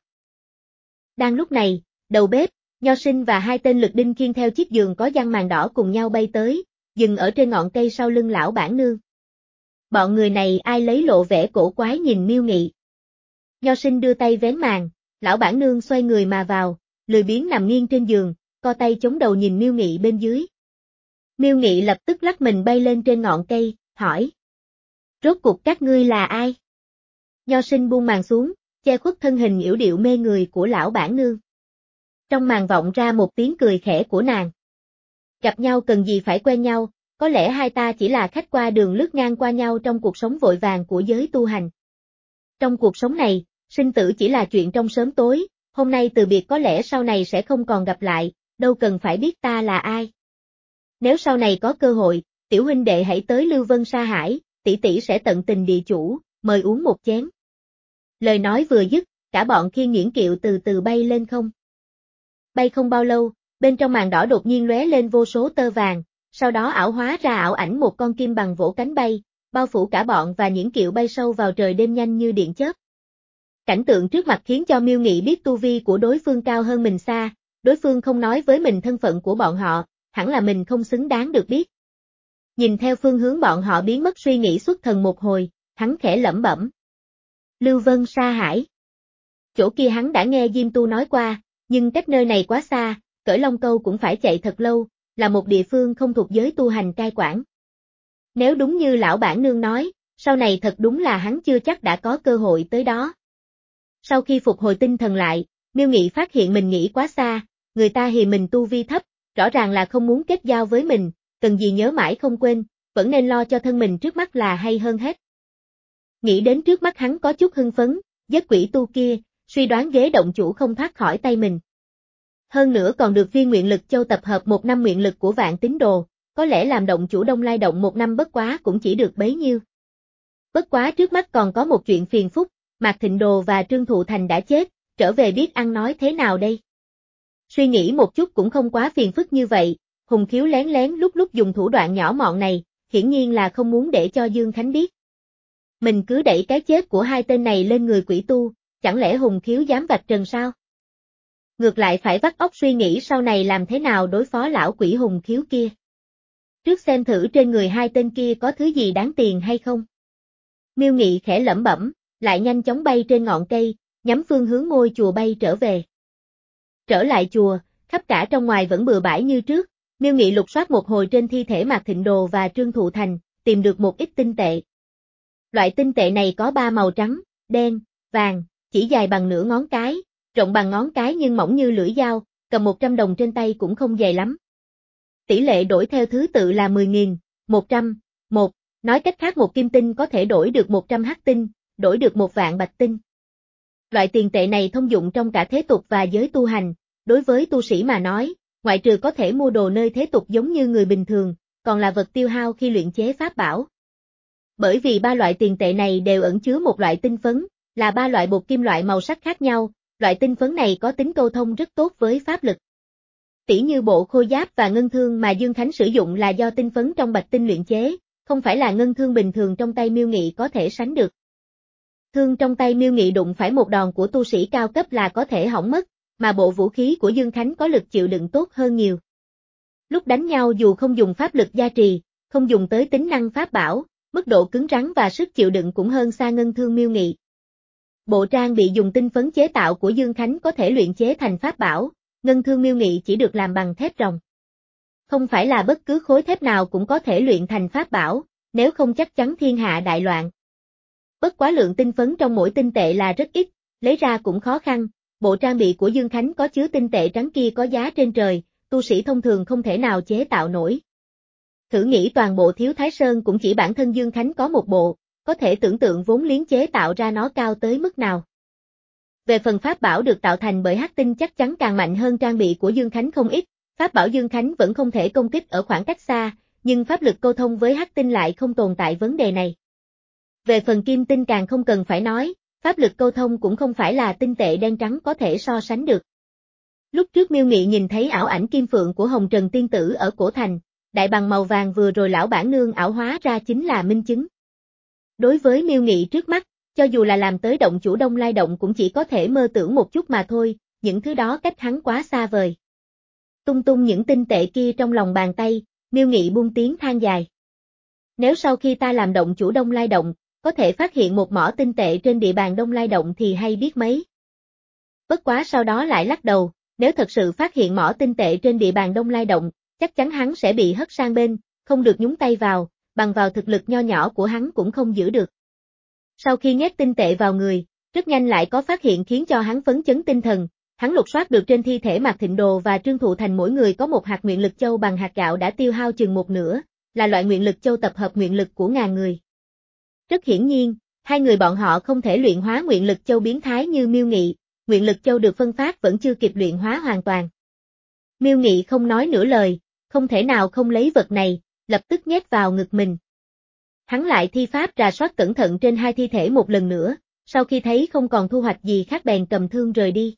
Đang lúc này, đầu bếp, Nho Sinh và hai tên lực đinh khiêng theo chiếc giường có giăng màn đỏ cùng nhau bay tới, dừng ở trên ngọn cây sau lưng lão bản nương. Bọn người này ai lấy lộ vẻ cổ quái nhìn Miêu Nghị. Nho Sinh đưa tay vén màn, lão bản nương xoay người mà vào, lười biếng nằm nghiêng trên giường, co tay chống đầu nhìn Miêu Nghị bên dưới. Miêu Nghị lập tức lắc mình bay lên trên ngọn cây, hỏi. Rốt cuộc các ngươi là ai? Nho Sinh buông màn xuống, che khuất thân hình yểu điệu mê người của lão bản nương. Trong màn vọng ra một tiếng cười khẽ của nàng. Gặp nhau cần gì phải quen nhau, có lẽ hai ta chỉ là khách qua đường lướt ngang qua nhau trong cuộc sống vội vàng của giới tu hành. Trong cuộc sống này, sinh tử chỉ là chuyện trong sớm tối, hôm nay từ biệt có lẽ sau này sẽ không còn gặp lại, đâu cần phải biết ta là ai. Nếu sau này có cơ hội, tiểu huynh đệ hãy tới Lưu Vân Sa Hải, tỷ tỷ sẽ tận tình địa chủ, mời uống một chén. Lời nói vừa dứt, cả bọn khiêng nghiễn kiệu từ từ bay lên không. Bay không bao lâu, bên trong màn đỏ đột nhiên lóe lên vô số tơ vàng, sau đó ảo hóa ra ảo ảnh một con kim bằng vỗ cánh bay, bao phủ cả bọn và những kiệu bay sâu vào trời đêm nhanh như điện chớp. Cảnh tượng trước mặt khiến cho Miêu Nghị biết tu vi của đối phương cao hơn mình xa, đối phương không nói với mình thân phận của bọn họ, hẳn là mình không xứng đáng được biết. Nhìn theo phương hướng bọn họ biến mất suy nghĩ xuất thần một hồi, hắn khẽ lẩm bẩm. Lưu Vân Sa Hải. Chỗ kia hắn đã nghe Diêm Tu nói qua, nhưng cách nơi này quá xa, cởi Long Câu cũng phải chạy thật lâu, là một địa phương không thuộc giới tu hành cai quản. Nếu đúng như lão bản nương nói, sau này thật đúng là hắn chưa chắc đã có cơ hội tới đó. Sau khi phục hồi tinh thần lại, Miêu Nghị phát hiện mình nghĩ quá xa, người ta hì mình tu vi thấp, rõ ràng là không muốn kết giao với mình, cần gì nhớ mãi không quên, vẫn nên lo cho thân mình trước mắt là hay hơn hết. Nghĩ đến trước mắt hắn có chút hưng phấn, giết quỷ tu kia, suy đoán ghế động chủ không thoát khỏi tay mình. Hơn nữa còn được viên nguyện lực châu tập hợp một năm nguyện lực của vạn tín đồ, có lẽ làm động chủ Đông Lai động một năm bất quá cũng chỉ được bấy nhiêu. Bất quá trước mắt còn có một chuyện phiền phức, Mạc Thịnh Đồ và Trương Thụ Thành đã chết, trở về biết ăn nói thế nào đây? Suy nghĩ một chút cũng không quá phiền phức như vậy, Hùng Khiếu lén lén lúc lúc dùng thủ đoạn nhỏ mọn này, hiển nhiên là không muốn để cho Dương Khánh biết. Mình cứ đẩy cái chết của hai tên này lên người quỷ tu, chẳng lẽ Hùng Khiếu dám vạch trần sao? Ngược lại phải vắt óc suy nghĩ sau này làm thế nào đối phó lão quỷ Hùng Khiếu kia. Trước xem thử trên người hai tên kia có thứ gì đáng tiền hay không. Miêu Nghị khẽ lẩm bẩm, lại nhanh chóng bay trên ngọn cây, nhắm phương hướng ngôi chùa bay trở về. Trở lại chùa, khắp cả trong ngoài vẫn bừa bãi như trước, Miêu Nghị lục soát một hồi trên thi thể Mạc Thịnh Đồ và Trương Thụ Thành, tìm được một ít tinh tệ. Loại tinh tệ này có ba màu trắng, đen, vàng, chỉ dài bằng nửa ngón cái, rộng bằng ngón cái nhưng mỏng như lưỡi dao, cầm một trăm đồng trên tay cũng không dày lắm. Tỷ lệ đổi theo thứ tự là mười nghìn, một trăm, một, nói cách khác một kim tinh có thể đổi được một trăm hắc tinh, đổi được một vạn bạch tinh. Loại tiền tệ này thông dụng trong cả thế tục và giới tu hành, đối với tu sĩ mà nói, ngoại trừ có thể mua đồ nơi thế tục giống như người bình thường, còn là vật tiêu hao khi luyện chế pháp bảo. Bởi vì ba loại tiền tệ này đều ẩn chứa một loại tinh phấn, là ba loại bột kim loại màu sắc khác nhau, loại tinh phấn này có tính câu thông rất tốt với pháp lực. Tỉ như bộ khôi giáp và ngân thương mà Dương Khánh sử dụng là do tinh phấn trong bạch tinh luyện chế, không phải là ngân thương bình thường trong tay Miêu Nghị có thể sánh được. Thương trong tay Miêu Nghị đụng phải một đòn của tu sĩ cao cấp là có thể hỏng mất, mà bộ vũ khí của Dương Khánh có lực chịu đựng tốt hơn nhiều. Lúc đánh nhau dù không dùng pháp lực gia trì, không dùng tới tính năng pháp bảo, mức độ cứng rắn và sức chịu đựng cũng hơn xa ngân thương Miêu Nghị. Bộ trang bị dùng tinh phấn chế tạo của Dương Khánh có thể luyện chế thành pháp bảo, ngân thương Miêu Nghị chỉ được làm bằng thép ròng. Không phải là bất cứ khối thép nào cũng có thể luyện thành pháp bảo, nếu không chắc chắn thiên hạ đại loạn. Bất quá lượng tinh phấn trong mỗi tinh tệ là rất ít, lấy ra cũng khó khăn, bộ trang bị của Dương Khánh có chứa tinh tệ trắng kia có giá trên trời, tu sĩ thông thường không thể nào chế tạo nổi. Thử nghĩ toàn bộ Thiếu Thái Sơn cũng chỉ bản thân Dương Khánh có một bộ, có thể tưởng tượng vốn liếng chế tạo ra nó cao tới mức nào. Về phần pháp bảo được tạo thành bởi hắc tinh chắc chắn càng mạnh hơn trang bị của Dương Khánh không ít, pháp bảo Dương Khánh vẫn không thể công kích ở khoảng cách xa, nhưng pháp lực câu thông với hắc tinh lại không tồn tại vấn đề này. Về phần kim tinh càng không cần phải nói, pháp lực câu thông cũng không phải là tinh tệ đen trắng có thể so sánh được. Lúc trước Miêu Nghị nhìn thấy ảo ảnh kim phượng của Hồng Trần Tiên Tử ở cổ thành, đại bằng màu vàng vừa rồi lão bản nương ảo hóa ra chính là minh chứng. Đối với Miêu Nghị trước mắt, cho dù là làm tới động chủ Đông Lai động cũng chỉ có thể mơ tưởng một chút mà thôi, những thứ đó cách hắn quá xa vời. Tung tung những tinh tệ kia trong lòng bàn tay, Miêu Nghị buông tiếng than dài. Nếu sau khi ta làm động chủ Đông Lai động, có thể phát hiện một mỏ tinh tệ trên địa bàn Đông Lai động thì hay biết mấy. Bất quá sau đó lại lắc đầu, nếu thật sự phát hiện mỏ tinh tệ trên địa bàn Đông Lai động, chắc chắn hắn sẽ bị hất sang bên, không được nhúng tay vào, bằng vào thực lực nho nhỏ của hắn cũng không giữ được. Sau khi nhét tinh tệ vào người, rất nhanh lại có phát hiện khiến cho hắn phấn chấn tinh thần, hắn lục soát được trên thi thể Mạc Thịnh Đồ và Trương Thụ Thành mỗi người có một hạt nguyện lực châu bằng hạt gạo đã tiêu hao chừng một nửa, là loại nguyện lực châu tập hợp nguyện lực của ngàn người. Rất hiển nhiên, hai người bọn họ không thể luyện hóa nguyện lực châu biến thái như Miêu Nghị, nguyện lực châu được phân phát vẫn chưa kịp luyện hóa hoàn toàn. Miêu Nghị không nói nửa lời, không thể nào không lấy vật này, lập tức nhét vào ngực mình. Hắn lại thi pháp rà soát cẩn thận trên hai thi thể một lần nữa, sau khi thấy không còn thu hoạch gì khác bèn cầm thương rời đi.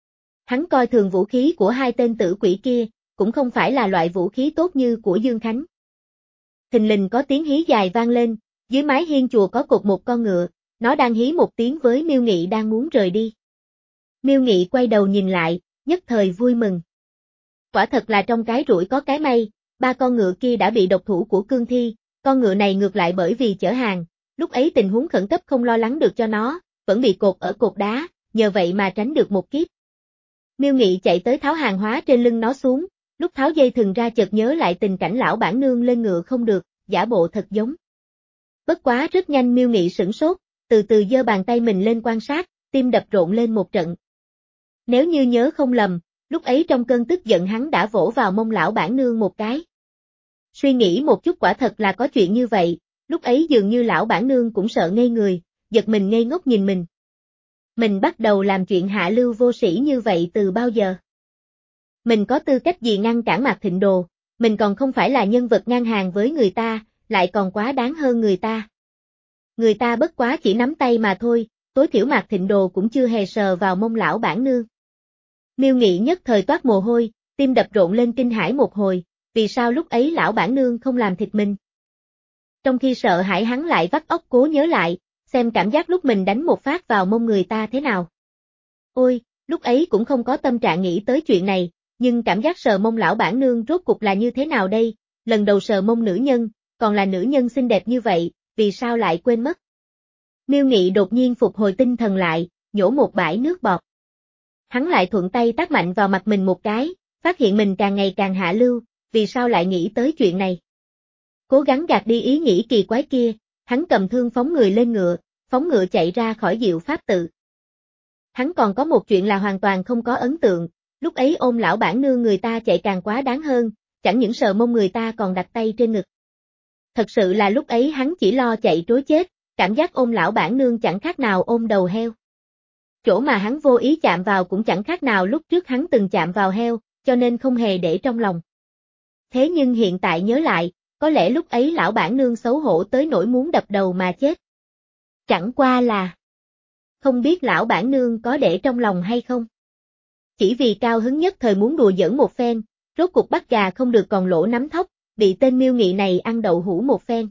Hắn coi thường vũ khí của hai tên tử quỷ kia, cũng không phải là loại vũ khí tốt như của Dương Khánh. Thình lình có tiếng hí dài vang lên, dưới mái hiên chùa có cột một con ngựa, nó đang hí một tiếng với Miêu Nghị đang muốn rời đi. Miêu Nghị quay đầu nhìn lại, nhất thời vui mừng. Quả thật là trong cái rủi có cái may, ba con ngựa kia đã bị độc thủ của Cương Thi, con ngựa này ngược lại bởi vì chở hàng, lúc ấy tình huống khẩn cấp không lo lắng được cho nó, vẫn bị cột ở cột đá, nhờ vậy mà tránh được một kiếp. Miêu Nghị chạy tới tháo hàng hóa trên lưng nó xuống, lúc tháo dây thừng ra chợt nhớ lại tình cảnh lão bản nương lên ngựa không được, giả bộ thật giống. Bất quá rất nhanh Miêu Nghị sửng sốt, từ từ giơ bàn tay mình lên quan sát, tim đập rộn lên một trận. Nếu như nhớ không lầm, lúc ấy trong cơn tức giận hắn đã vỗ vào mông lão bản nương một cái. Suy nghĩ một chút quả thật là có chuyện như vậy, lúc ấy dường như lão bản nương cũng sợ ngây người, giật mình ngây ngốc nhìn mình. Mình bắt đầu làm chuyện hạ lưu vô sĩ như vậy từ bao giờ? Mình có tư cách gì ngăn cản Mạc Thịnh Đồ, mình còn không phải là nhân vật ngang hàng với người ta, lại còn quá đáng hơn người ta. Người ta bất quá chỉ nắm tay mà thôi, tối thiểu Mạc Thịnh Đồ cũng chưa hề sờ vào mông lão bản nương. Miêu Nghị nhất thời toát mồ hôi, tim đập rộn lên kinh hãi một hồi, vì sao lúc ấy lão bản nương không làm thịt mình? Trong khi sợ hãi hắn lại vắt óc cố nhớ lại, xem cảm giác lúc mình đánh một phát vào mông người ta thế nào. Ôi, lúc ấy cũng không có tâm trạng nghĩ tới chuyện này, nhưng cảm giác sờ mông lão bản nương rốt cục là như thế nào đây, lần đầu sờ mông nữ nhân, còn là nữ nhân xinh đẹp như vậy, vì sao lại quên mất? Miêu Nghị đột nhiên phục hồi tinh thần lại, nhổ một bãi nước bọt. Hắn lại thuận tay tát mạnh vào mặt mình một cái, phát hiện mình càng ngày càng hạ lưu, vì sao lại nghĩ tới chuyện này? Cố gắng gạt đi ý nghĩ kỳ quái kia, hắn cầm thương phóng người lên ngựa, phóng ngựa chạy ra khỏi Diệu Pháp tự. Hắn còn có một chuyện là hoàn toàn không có ấn tượng, lúc ấy ôm lão bản nương người ta chạy càng quá đáng hơn, chẳng những sờ mông người ta còn đặt tay trên ngực. Thật sự là lúc ấy hắn chỉ lo chạy trối chết, cảm giác ôm lão bản nương chẳng khác nào ôm đầu heo. Chỗ mà hắn vô ý chạm vào cũng chẳng khác nào lúc trước hắn từng chạm vào heo, cho nên không hề để trong lòng. Thế nhưng hiện tại nhớ lại, có lẽ lúc ấy lão bản nương xấu hổ tới nỗi muốn đập đầu mà chết. Chẳng qua là không biết lão bản nương có để trong lòng hay không. Chỉ vì cao hứng nhất thời muốn đùa giỡn một phen, rốt cục bắt gà không được còn lỗ nắm thóc, bị tên Miêu Nghị này ăn đậu hũ một phen.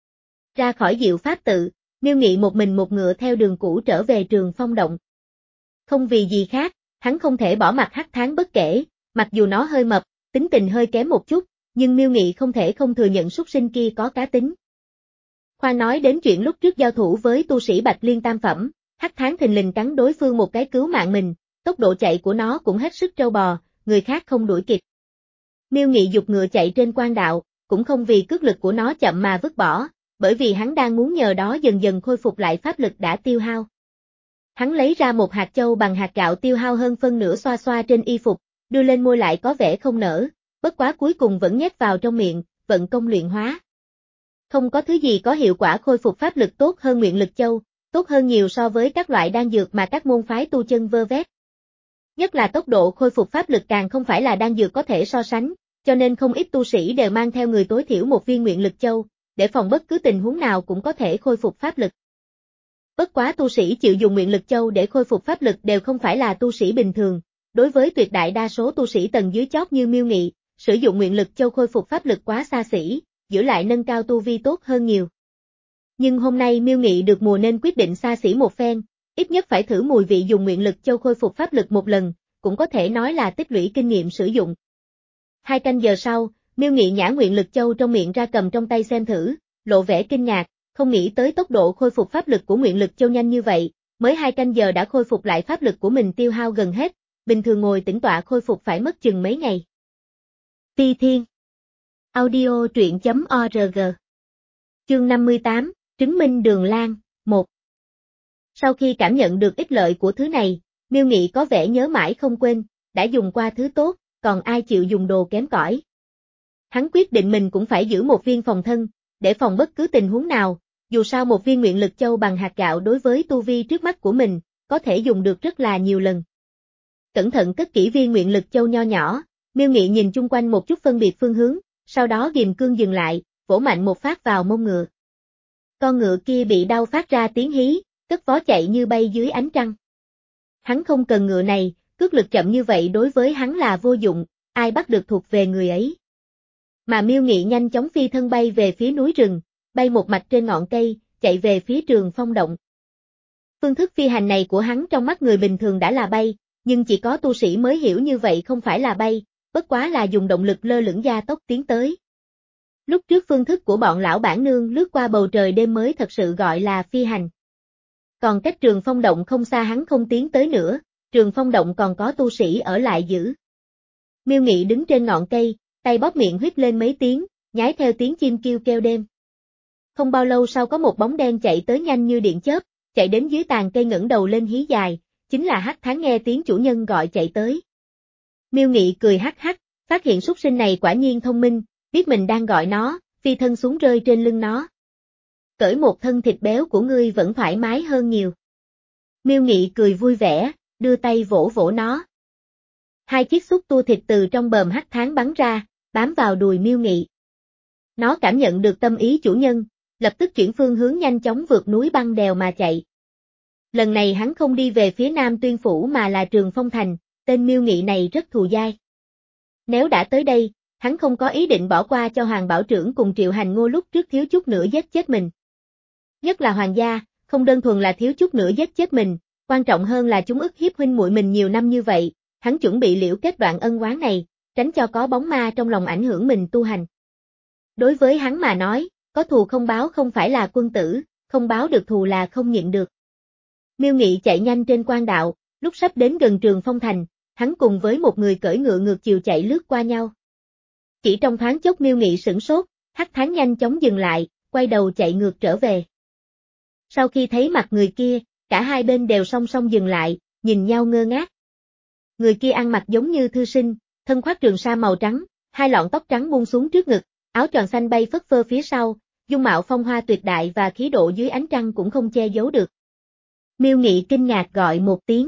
Ra khỏi Diệu Pháp tự, Miêu Nghị một mình một ngựa theo đường cũ trở về Trường Phong Động. Không vì gì khác, hắn không thể bỏ mặc Hắc Tháng bất kể, mặc dù nó hơi mập, tính tình hơi kém một chút, nhưng Miêu Nghị không thể không thừa nhận súc sinh kia có cá tính. Khoan nói đến chuyện lúc trước giao thủ với tu sĩ Bạch Liên tam phẩm, Hắc Tháng thình lình cắn đối phương một cái cứu mạng mình, tốc độ chạy của nó cũng hết sức trâu bò, người khác không đuổi kịp. Miêu Nghị dục ngựa chạy trên quan đạo, cũng không vì cước lực của nó chậm mà vứt bỏ, bởi vì hắn đang muốn nhờ đó dần dần khôi phục lại pháp lực đã tiêu hao. Hắn lấy ra một hạt châu bằng hạt gạo tiêu hao hơn phân nửa xoa xoa trên y phục, đưa lên môi lại có vẻ không nở, bất quá cuối cùng vẫn nhét vào trong miệng, vận công luyện hóa. Không có thứ gì có hiệu quả khôi phục pháp lực tốt hơn Nguyện Lực Châu, tốt hơn nhiều so với các loại đan dược mà các môn phái tu chân vơ vét. Nhất là tốc độ khôi phục pháp lực càng không phải là đan dược có thể so sánh, cho nên không ít tu sĩ đều mang theo người tối thiểu một viên Nguyện Lực Châu, để phòng bất cứ tình huống nào cũng có thể khôi phục pháp lực. Bất quá tu sĩ chịu dùng Nguyện Lực Châu để khôi phục pháp lực đều không phải là tu sĩ bình thường, đối với tuyệt đại đa số tu sĩ tầng dưới chót như Miêu Nghị, sử dụng Nguyện Lực Châu khôi phục pháp lực quá xa xỉ, giữ lại nâng cao tu vi tốt hơn nhiều. Nhưng hôm nay Miêu Nghị được mùa nên quyết định xa xỉ một phen, ít nhất phải thử mùi vị dùng Nguyện Lực Châu khôi phục pháp lực một lần, cũng có thể nói là tích lũy kinh nghiệm sử dụng. Hai canh giờ sau, Miêu Nghị nhả Nguyện Lực Châu trong miệng ra cầm trong tay xem thử, lộ vẻ kinh ngạc, không nghĩ tới tốc độ khôi phục pháp lực của Nguyện Lực Châu nhanh như vậy, mới hai canh giờ đã khôi phục lại pháp lực của mình tiêu hao gần hết, bình thường ngồi tĩnh tọa khôi phục phải mất chừng mấy ngày. Phi Thiên Audio truyện chấm org Chương năm mươi tám, Trứng minh Đường Lan, một. Sau khi cảm nhận được ích lợi của thứ này, Miêu Nghị có vẻ nhớ mãi không quên, đã dùng qua thứ tốt, còn ai chịu dùng đồ kém cỏi. Hắn quyết định mình cũng phải giữ một viên phòng thân, để phòng bất cứ tình huống nào, dù sao một viên Nguyện Lực Châu bằng hạt gạo đối với tu vi trước mắt của mình, có thể dùng được rất là nhiều lần. Cẩn thận cất kỹ viên Nguyện Lực Châu nho nhỏ, Miêu Nghị nhìn chung quanh một chút phân biệt phương hướng, sau đó ghim cương dừng lại, vỗ mạnh một phát vào mông ngựa. Con ngựa kia bị đau phát ra tiếng hí, cất vó chạy như bay dưới ánh trăng. Hắn không cần ngựa này, cước lực chậm như vậy đối với hắn là vô dụng, ai bắt được thuộc về người ấy. Mà Miêu Nghị nhanh chóng phi thân bay về phía núi rừng, bay một mạch trên ngọn cây, chạy về phía Trường Phong Động. Phương thức phi hành này của hắn trong mắt người bình thường đã là bay, nhưng chỉ có tu sĩ mới hiểu như vậy không phải là bay, bất quá là dùng động lực lơ lửng gia tốc tiến tới. Lúc trước phương thức của bọn lão bản nương lướt qua bầu trời đêm mới thật sự gọi là phi hành. Còn cách Trường Phong Động không xa hắn không tiến tới nữa, Trường Phong Động còn có tu sĩ ở lại giữ. Miêu Nghị đứng trên ngọn cây, tay bóp miệng huýt lên mấy tiếng, nhái theo tiếng chim kêu kêu đêm. Không bao lâu sau có một bóng đen chạy tới nhanh như điện chớp, chạy đến dưới tàn cây ngẩng đầu lên hí dài, chính là hắc tháng nghe tiếng chủ nhân gọi chạy tới. Miêu Nghị cười hắc hắc, phát hiện súc sinh này quả nhiên thông minh, biết mình đang gọi nó, phi thân xuống rơi trên lưng nó. Cởi một thân thịt béo của ngươi vẫn thoải mái hơn nhiều. Miêu Nghị cười vui vẻ, đưa tay vỗ vỗ nó. Hai chiếc xúc tua thịt từ trong bờm hắc tháng bắn ra, bám vào đùi Miêu Nghị. Nó cảm nhận được tâm ý chủ nhân, lập tức chuyển phương hướng nhanh chóng vượt núi băng đèo mà chạy. Lần này hắn không đi về phía Nam Tuyên Phủ mà là Trường Phong Thành, tên Miêu Nghị này rất thù dai. Nếu đã tới đây, hắn không có ý định bỏ qua cho Hoàng Bảo Trưởng cùng Triệu Hành Ngô lúc trước thiếu chút nữa giết chết mình. Nhất là Hoàng gia, không đơn thuần là thiếu chút nữa giết chết mình, quan trọng hơn là chúng ức hiếp huynh muội mình nhiều năm như vậy, hắn chuẩn bị liễu kết đoạn ân oán này, tránh cho có bóng ma trong lòng ảnh hưởng mình tu hành. Đối với hắn mà nói, có thù không báo không phải là quân tử, không báo được thù là không nhịn được. Miêu Nghị chạy nhanh trên quan đạo, lúc sắp đến gần Trường Phong Thành, hắn cùng với một người cưỡi ngựa ngược chiều chạy lướt qua nhau. Chỉ trong thoáng chốc Miêu Nghị sửng sốt, hắc tháng nhanh chóng dừng lại, quay đầu chạy ngược trở về. Sau khi thấy mặt người kia, cả hai bên đều song song dừng lại, nhìn nhau ngơ ngác. Người kia ăn mặc giống như thư sinh, thân khoác trường sa màu trắng, hai lọn tóc trắng buông xuống trước ngực, áo choàng xanh bay phất phơ phía sau, dung mạo phong hoa tuyệt đại và khí độ dưới ánh trăng cũng không che giấu được. Miêu Nghị kinh ngạc gọi một tiếng.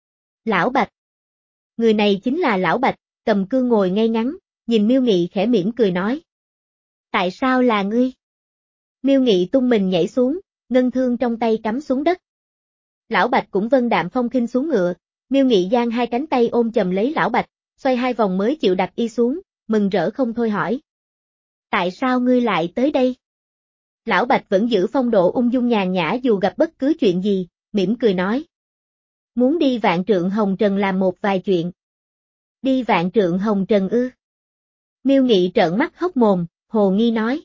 Lão Bạch. Người này chính là Lão Bạch, cầm cương ngồi ngay ngắn, nhìn Miêu Nghị khẽ mỉm cười nói. Tại sao là ngươi? Miêu Nghị tung mình nhảy xuống, ngân thương trong tay cắm xuống đất. Lão Bạch cũng vân đạm phong khinh xuống ngựa, Miêu Nghị giang hai cánh tay ôm chầm lấy Lão Bạch, xoay hai vòng mới chịu đặt y xuống, mừng rỡ không thôi hỏi. Tại sao ngươi lại tới đây? Lão Bạch vẫn giữ phong độ ung dung nhàn nhã dù gặp bất cứ chuyện gì, mỉm cười nói. Muốn đi Vạn Trượng Hồng Trần làm một vài chuyện. Đi Vạn Trượng Hồng Trần ư? Miêu Nghị trợn mắt hốc mồm, hồ nghi nói.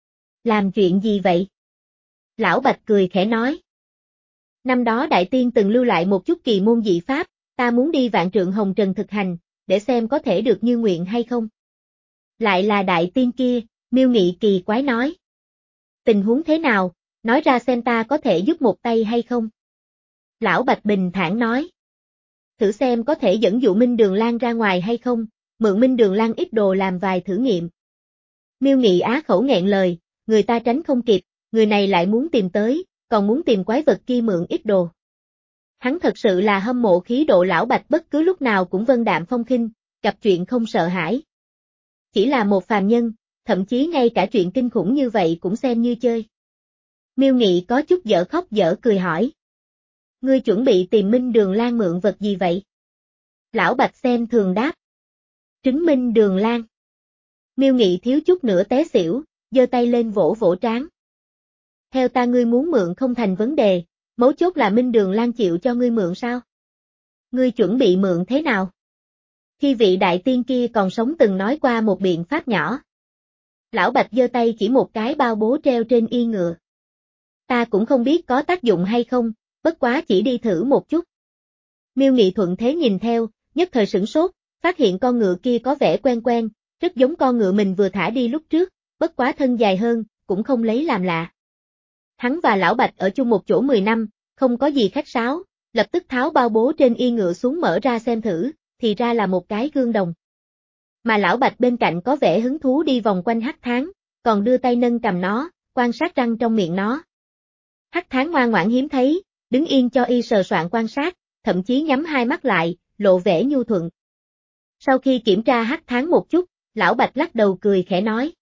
Làm chuyện gì vậy? Lão Bạch cười khẽ nói. Năm đó Đại Tiên từng lưu lại một chút kỳ môn dị pháp, ta muốn đi Vạn Trượng Hồng Trần thực hành, để xem có thể được như nguyện hay không. Lại là Đại Tiên kia, Miêu Nghị kỳ quái nói. Tình huống thế nào, nói ra xem ta có thể giúp một tay hay không? Lão Bạch bình thản nói. Thử xem có thể dẫn dụ Minh Đường Lan ra ngoài hay không, mượn Minh Đường Lan ít đồ làm vài thử nghiệm. Miêu Nghị á khẩu nghẹn lời, người ta tránh không kịp, người này lại muốn tìm tới, còn muốn tìm quái vật kia mượn ít đồ. Hắn thật sự là hâm mộ khí độ Lão Bạch bất cứ lúc nào cũng vân đạm phong khinh, gặp chuyện không sợ hãi. Chỉ là một phàm nhân, thậm chí ngay cả chuyện kinh khủng như vậy cũng xem như chơi. Miêu Nghị có chút dở khóc dở cười hỏi. Ngươi chuẩn bị tìm Minh Đường Lan mượn vật gì vậy? Lão Bạch xem thường đáp. Trứng Minh Đường Lan. Miêu Nghị thiếu chút nữa té xỉu, giơ tay lên vỗ vỗ trán. Theo ta ngươi muốn mượn không thành vấn đề, mấu chốt là Minh Đường Lan chịu cho ngươi mượn sao? Ngươi chuẩn bị mượn thế nào? Khi vị đại tiên kia còn sống từng nói qua một biện pháp nhỏ. Lão Bạch giơ tay chỉ một cái bao bố treo trên yên ngựa. Ta cũng không biết có tác dụng hay không, bất quá chỉ đi thử một chút. Miêu Nghị thuận thế nhìn theo, nhất thời sửng sốt, phát hiện con ngựa kia có vẻ quen quen, rất giống con ngựa mình vừa thả đi lúc trước, bất quá thân dài hơn, cũng không lấy làm lạ. Hắn và Lão Bạch ở chung một chỗ mười năm, không có gì khách sáo, lập tức tháo bao bố trên yên ngựa xuống mở ra xem thử, thì ra là một cái gương đồng. Mà Lão Bạch bên cạnh có vẻ hứng thú đi vòng quanh hắc tháng, còn đưa tay nâng cầm nó, quan sát răng trong miệng nó. Hắc tháng ngoan ngoãn hiếm thấy, đứng yên cho y sờ soạn quan sát, thậm chí nhắm hai mắt lại, lộ vẻ nhu thuận. Sau khi kiểm tra hắc tháng một chút, Lão Bạch lắc đầu cười khẽ nói.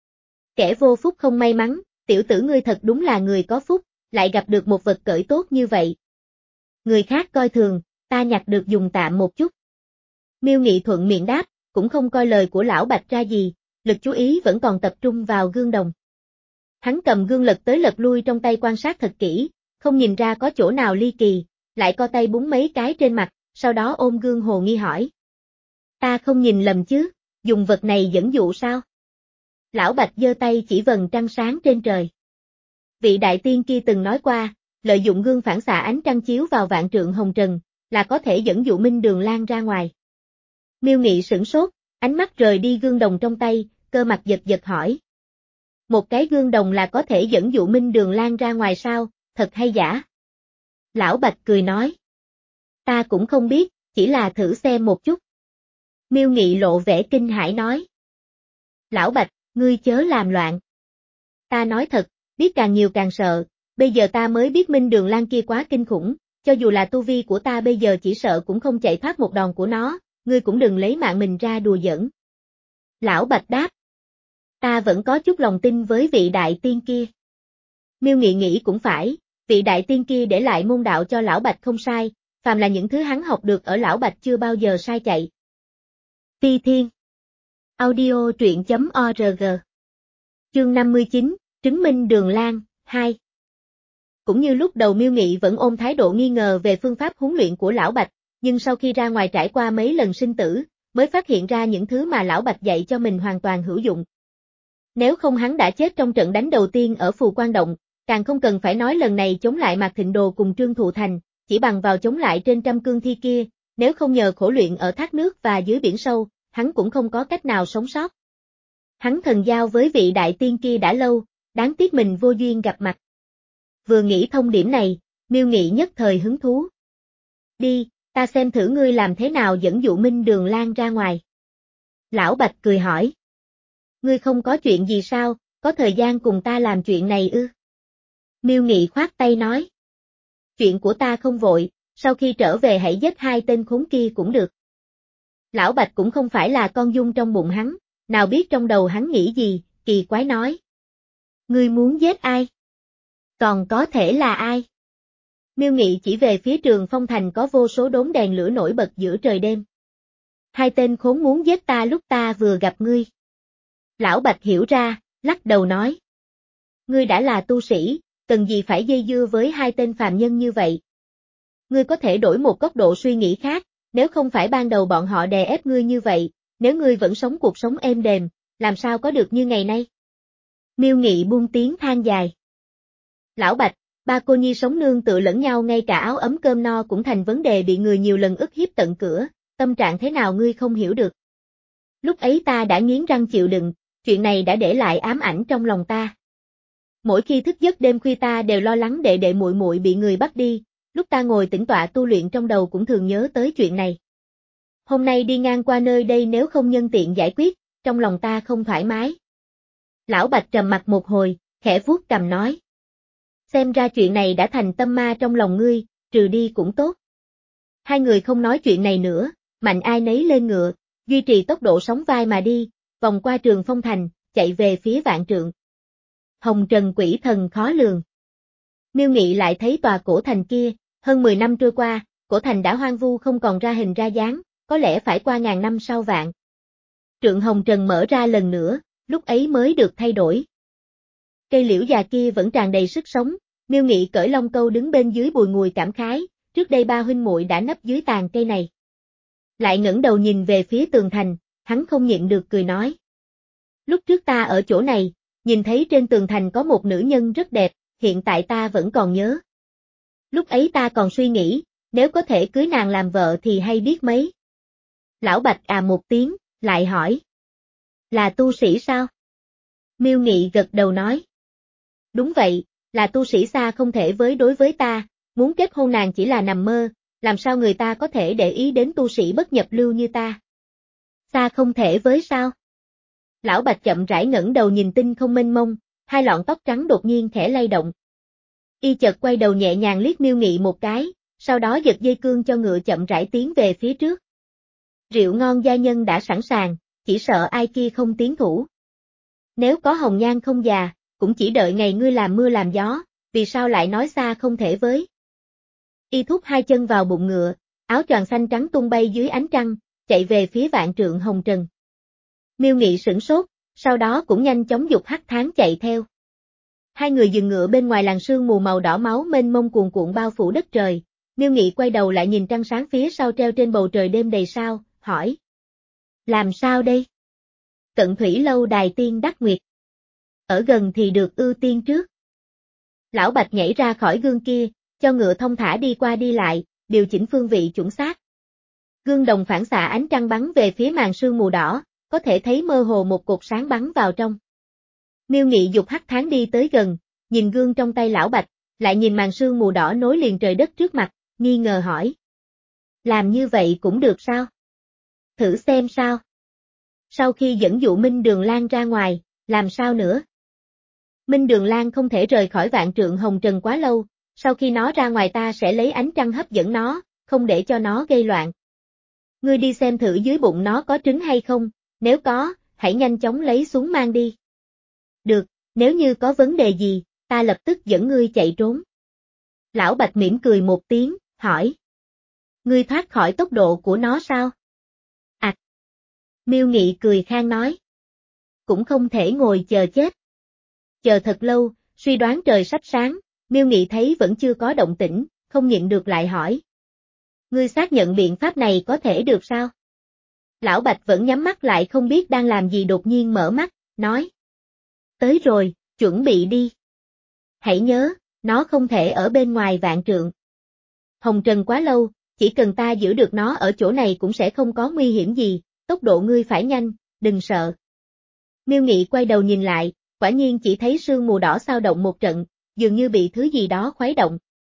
Kẻ vô phúc không may mắn, tiểu tử ngươi thật đúng là người có phúc, lại gặp được một vật cởi tốt như vậy. Người khác coi thường, ta nhặt được dùng tạm một chút. Miêu Nghị thuận miệng đáp, cũng không coi lời của Lão Bạch ra gì, lực chú ý vẫn còn tập trung vào gương đồng. Hắn cầm gương lật tới lật lui trong tay quan sát thật kỹ, không nhìn ra có chỗ nào ly kỳ, lại co tay búng mấy cái trên mặt, sau đó ôm gương hồ nghi hỏi. Ta không nhìn lầm chứ, dùng vật này dẫn dụ sao? Lão Bạch giơ tay chỉ vầng trăng sáng trên trời. Vị đại tiên kia từng nói qua, lợi dụng gương phản xạ ánh trăng chiếu vào Vạn Trượng Hồng Trần, là có thể dẫn dụ Minh Đường Lan ra ngoài. Miêu Nghị sửng sốt, ánh mắt rời đi gương đồng trong tay, cơ mặt giật giật hỏi. Một cái gương đồng là có thể dẫn dụ Minh Đường Lan ra ngoài sao, thật hay giả? Lão Bạch cười nói. Ta cũng không biết, chỉ là thử xem một chút. Miêu Nghị lộ vẻ kinh hãi nói. Lão Bạch, ngươi chớ làm loạn. Ta nói thật, biết càng nhiều càng sợ, bây giờ ta mới biết Minh Đường Lan kia quá kinh khủng, cho dù là tu vi của ta bây giờ chỉ sợ cũng không chạy thoát một đòn của nó, ngươi cũng đừng lấy mạng mình ra đùa giỡn. Lão Bạch đáp. Ta vẫn có chút lòng tin với vị đại tiên kia. Miêu Nghị nghĩ cũng phải, vị đại tiên kia để lại môn đạo cho Lão Bạch không sai, phàm là những thứ hắn học được ở Lão Bạch chưa bao giờ sai chạy. Phi Thiên Audio truyện chấm org Chương năm mươi chín, Trứng minh Đường Lan, hai. Cũng như lúc đầu Miêu Nghị vẫn ôm thái độ nghi ngờ về phương pháp huấn luyện của Lão Bạch, nhưng sau khi ra ngoài trải qua mấy lần sinh tử, mới phát hiện ra những thứ mà Lão Bạch dạy cho mình hoàn toàn hữu dụng. Nếu không hắn đã chết trong trận đánh đầu tiên ở Phù Quan Động, càng không cần phải nói lần này chống lại Mạc Thịnh Đồ cùng Trương Thụ Thành, chỉ bằng vào chống lại trên trăm cương thi kia, nếu không nhờ khổ luyện ở thác nước và dưới biển sâu, hắn cũng không có cách nào sống sót. Hắn thần giao với vị đại tiên kia đã lâu, đáng tiếc mình vô duyên gặp mặt. Vừa nghĩ thông điểm này, Miêu Nghị nhất thời hứng thú. Đi, ta xem thử ngươi làm thế nào dẫn dụ Minh Đường Lan ra ngoài. Lão Bạch cười hỏi. Ngươi không có chuyện gì sao, có thời gian cùng ta làm chuyện này ư? Miêu Nghị khoát tay nói. Chuyện của ta không vội, sau khi trở về hãy giết hai tên khốn kia cũng được. Lão Bạch cũng không phải là con dung trong bụng hắn, nào biết trong đầu hắn nghĩ gì, kỳ quái nói. Ngươi muốn giết ai? Còn có thể là ai? Miêu Nghị chỉ về phía Trường Phong Thành có vô số đốm đèn lửa nổi bật giữa trời đêm. Hai tên khốn muốn giết ta lúc ta vừa gặp ngươi. Lão Bạch hiểu ra, lắc đầu nói. Ngươi đã là tu sĩ, cần gì phải dây dưa với hai tên phàm nhân như vậy? Ngươi có thể đổi một góc độ suy nghĩ khác, nếu không phải ban đầu bọn họ đè ép ngươi như vậy, nếu ngươi vẫn sống cuộc sống êm đềm, làm sao có được như ngày nay? Miêu Nghị buông tiếng than dài. Lão Bạch, ba cô nhi sống nương tựa lẫn nhau ngay cả áo ấm cơm no cũng thành vấn đề bị người nhiều lần ức hiếp tận cửa, tâm trạng thế nào ngươi không hiểu được. Lúc ấy ta đã nghiến răng chịu đựng, chuyện này đã để lại ám ảnh trong lòng ta. Mỗi khi thức giấc đêm khuya ta đều lo lắng đệ đệ muội muội bị người bắt đi, lúc ta ngồi tĩnh tọa tu luyện trong đầu cũng thường nhớ tới chuyện này. Hôm nay đi ngang qua nơi đây nếu không nhân tiện giải quyết, trong lòng ta không thoải mái. Lão Bạch trầm mặt một hồi, khẽ vuốt cằm nói. Xem ra chuyện này đã thành tâm ma trong lòng ngươi, trừ đi cũng tốt. Hai người không nói chuyện này nữa, mạnh ai nấy lên ngựa, duy trì tốc độ sóng vai mà đi, vòng qua Trường Phong Thành, chạy về phía Vạn Trượng. Hồng trần quỷ thần khó lường. Miêu Nghị lại thấy tòa cổ thành kia, hơn mười năm trôi qua, cổ thành đã hoang vu không còn ra hình ra dáng, có lẽ phải qua ngàn năm sau vạn. Trượng hồng trần mở ra lần nữa, lúc ấy mới được thay đổi. Cây liễu già kia vẫn tràn đầy sức sống, Miêu Nghị cởi lông câu đứng bên dưới bùi ngùi cảm khái, trước đây ba huynh muội đã nấp dưới tàn cây này. Lại ngẩng đầu nhìn về phía tường thành, hắn không nhịn được cười nói. Lúc trước ta ở chỗ này, nhìn thấy trên tường thành có một nữ nhân rất đẹp, hiện tại ta vẫn còn nhớ. Lúc ấy ta còn suy nghĩ, nếu có thể cưới nàng làm vợ thì hay biết mấy. Lão Bạch à một tiếng, lại hỏi. Là tu sĩ sao? Miêu Nghị gật đầu nói. Đúng vậy, là tu sĩ xa không thể với đối với ta, muốn kết hôn nàng chỉ là nằm mơ, làm sao người ta có thể để ý đến tu sĩ bất nhập lưu như ta? Xa không thể với sao? Lão Bạch chậm rãi ngẩng đầu nhìn tinh không mênh mông, hai lọn tóc trắng đột nhiên khẽ lay động. Y chợt quay đầu nhẹ nhàng liếc Miêu Nghị một cái, sau đó giật dây cương cho ngựa chậm rãi tiến về phía trước. Rượu ngon gia nhân đã sẵn sàng, chỉ sợ ai kia không tiến thủ. Nếu có hồng nhan không già, cũng chỉ đợi ngày ngươi làm mưa làm gió, vì sao lại nói xa không thể với. Y thúc hai chân vào bụng ngựa, áo choàng xanh trắng tung bay dưới ánh trăng, chạy về phía Vạn Trượng hồng trần. Miêu Nghị sửng sốt, sau đó cũng nhanh chóng dục hắc tháng chạy theo. Hai người dừng ngựa bên ngoài làn sương mù màu đỏ máu mênh mông cuồn cuộn bao phủ đất trời. Miêu Nghị quay đầu lại nhìn trăng sáng phía sau treo trên bầu trời đêm đầy sao, hỏi. Làm sao đây? Cận thủy lâu đài tiên đắc nguyệt. Ở gần thì được ưu tiên trước. Lão Bạch nhảy ra khỏi gương kia, cho ngựa thông thả đi qua đi lại, điều chỉnh phương vị chuẩn xác. Gương đồng phản xạ ánh trăng bắn về phía màn sương mù đỏ, có thể thấy mơ hồ một cột sáng bắn vào trong. Miêu Nghị dục hắc tháng đi tới gần, nhìn gương trong tay Lão Bạch, lại nhìn màn sương mù đỏ nối liền trời đất trước mặt, nghi ngờ hỏi. Làm như vậy cũng được sao? Thử xem sao. Sau khi dẫn dụ Minh Đường Lan ra ngoài, làm sao nữa? Minh Đường Lan không thể rời khỏi vạn trượng hồng trần quá lâu, sau khi nó ra ngoài ta sẽ lấy ánh trăng hấp dẫn nó, không để cho nó gây loạn. Ngươi đi xem thử dưới bụng nó có trứng hay không, nếu có, hãy nhanh chóng lấy xuống mang đi. Được, nếu như có vấn đề gì, ta lập tức dẫn ngươi chạy trốn. Lão Bạch mỉm cười một tiếng, hỏi. Ngươi thoát khỏi tốc độ của nó sao? À. Miêu Nghị cười khan nói. Cũng không thể ngồi chờ chết. Chờ thật lâu, suy đoán trời sắp sáng, Miêu Nghị thấy vẫn chưa có động tĩnh, không nhịn được lại hỏi. Ngươi xác nhận biện pháp này có thể được sao? Lão Bạch vẫn nhắm mắt lại không biết đang làm gì đột nhiên mở mắt, nói. Tới rồi, chuẩn bị đi. Hãy nhớ, nó không thể ở bên ngoài vạn trượng. Hồng trần quá lâu, chỉ cần ta giữ được nó ở chỗ này cũng sẽ không có nguy hiểm gì, tốc độ ngươi phải nhanh, đừng sợ. Miêu Nghị quay đầu nhìn lại, quả nhiên chỉ thấy sương mù đỏ xao động một trận, dường như bị thứ gì đó khuấy động.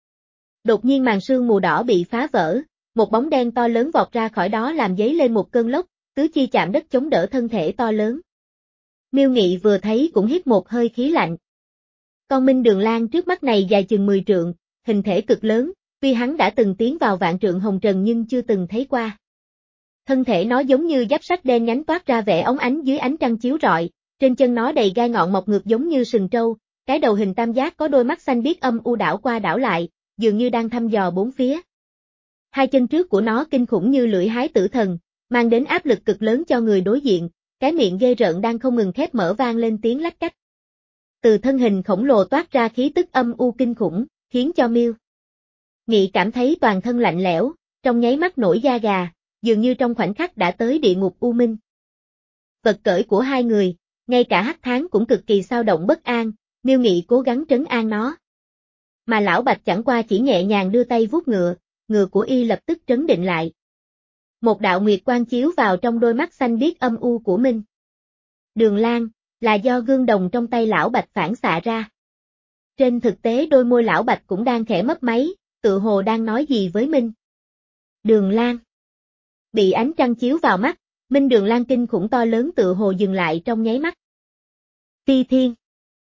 Đột nhiên màn sương mù đỏ bị phá vỡ, một bóng đen to lớn vọt ra khỏi đó làm dấy lên một cơn lốc, tứ chi chạm đất chống đỡ thân thể to lớn. Miêu Nghị vừa thấy cũng hít một hơi khí lạnh. Con Minh Đường Lan trước mắt này dài chừng mười trượng, hình thể cực lớn, tuy hắn đã từng tiến vào vạn trượng hồng trần nhưng chưa từng thấy qua. Thân thể nó giống như giáp sắt đen nhánh toát ra vẻ óng ánh dưới ánh trăng chiếu rọi, trên chân nó đầy gai ngọn mọc ngược giống như sừng trâu, cái đầu hình tam giác có đôi mắt xanh biếc âm u đảo qua đảo lại, dường như đang thăm dò bốn phía. Hai chân trước của nó kinh khủng như lưỡi hái tử thần, mang đến áp lực cực lớn cho người đối diện, cái miệng ghê rợn đang không ngừng khép mở vang lên tiếng lách cách. Từ thân hình khổng lồ toát ra khí tức âm u kinh khủng, khiến cho Miêu Nghị cảm thấy toàn thân lạnh lẽo, trong nháy mắt nổi da gà, dường như trong khoảnh khắc đã tới địa ngục u minh. Vật cởi của hai người, ngay cả Hắc Tháng cũng cực kỳ xao động bất an, Miêu Nghị cố gắng trấn an nó. Mà Lão Bạch chẳng qua chỉ nhẹ nhàng đưa tay vuốt ngựa, ngựa của y lập tức trấn định lại. Một đạo nguyệt quang chiếu vào trong đôi mắt xanh biếc âm u của Minh Đường Lan, là do gương đồng trong tay Lão Bạch phản xạ ra. Trên thực tế đôi môi Lão Bạch cũng đang khẽ mấp máy, tự hồ đang nói gì với Minh Đường Lan. Bị ánh trăng chiếu vào mắt, Minh Đường Lan kinh khủng to lớn tự hồ dừng lại trong nháy mắt. Phi Thiên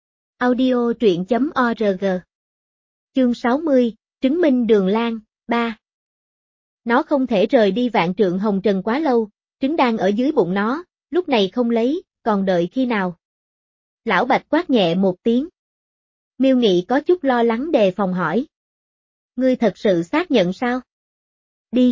Audio truyện chấm org Chương sáu mươi, Trứng Minh Đường Lan, ba. Nó không thể rời đi vạn trượng hồng trần quá lâu, trứng đang ở dưới bụng nó, lúc này không lấy, còn đợi khi nào? Lão Bạch quát nhẹ một tiếng. Miêu Nghị có chút lo lắng đề phòng hỏi. Ngươi thật sự xác nhận sao? Đi.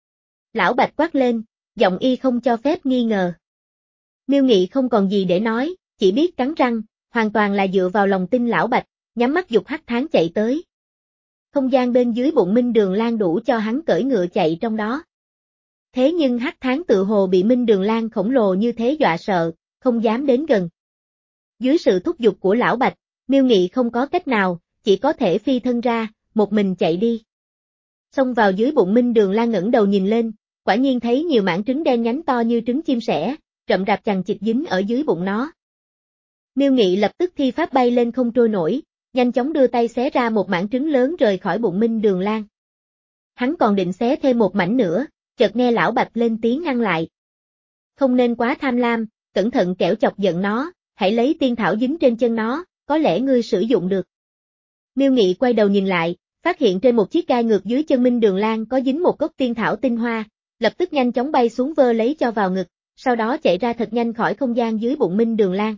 Lão Bạch quát lên, giọng y không cho phép nghi ngờ. Miêu Nghị không còn gì để nói, chỉ biết cắn răng, hoàn toàn là dựa vào lòng tin Lão Bạch, nhắm mắt giục Hắc Tháng chạy tới. Không gian bên dưới bụng Minh Đường Lan đủ cho hắn cởi ngựa chạy trong đó. Thế nhưng Hắc Tháng tự hồ bị Minh Đường Lan khổng lồ như thế dọa sợ, không dám đến gần. Dưới sự thúc giục của Lão Bạch, Miêu Nghị không có cách nào, chỉ có thể phi thân ra, một mình chạy đi. Xông vào dưới bụng Minh Đường Lan ngẩng đầu nhìn lên, quả nhiên thấy nhiều mảng trứng đen nhánh to như trứng chim sẻ, rậm rạp chằng chịt dính ở dưới bụng nó. Miêu Nghị lập tức thi pháp bay lên không trôi nổi, nhanh chóng đưa tay xé ra một mảng trứng lớn rời khỏi bụng Minh Đường Lan. Hắn còn định xé thêm một mảnh nữa, chợt nghe Lão Bạch lên tiếng ngăn lại. Không nên quá tham lam, cẩn thận kẻo chọc giận nó, hãy lấy tiên thảo dính trên chân nó, có lẽ ngươi sử dụng được. Miêu Nghị quay đầu nhìn lại, phát hiện trên một chiếc gai ngược dưới chân Minh Đường Lan có dính một gốc tiên thảo tinh hoa, lập tức nhanh chóng bay xuống vơ lấy cho vào ngực, sau đó chạy ra thật nhanh khỏi không gian dưới bụng Minh Đường Lan.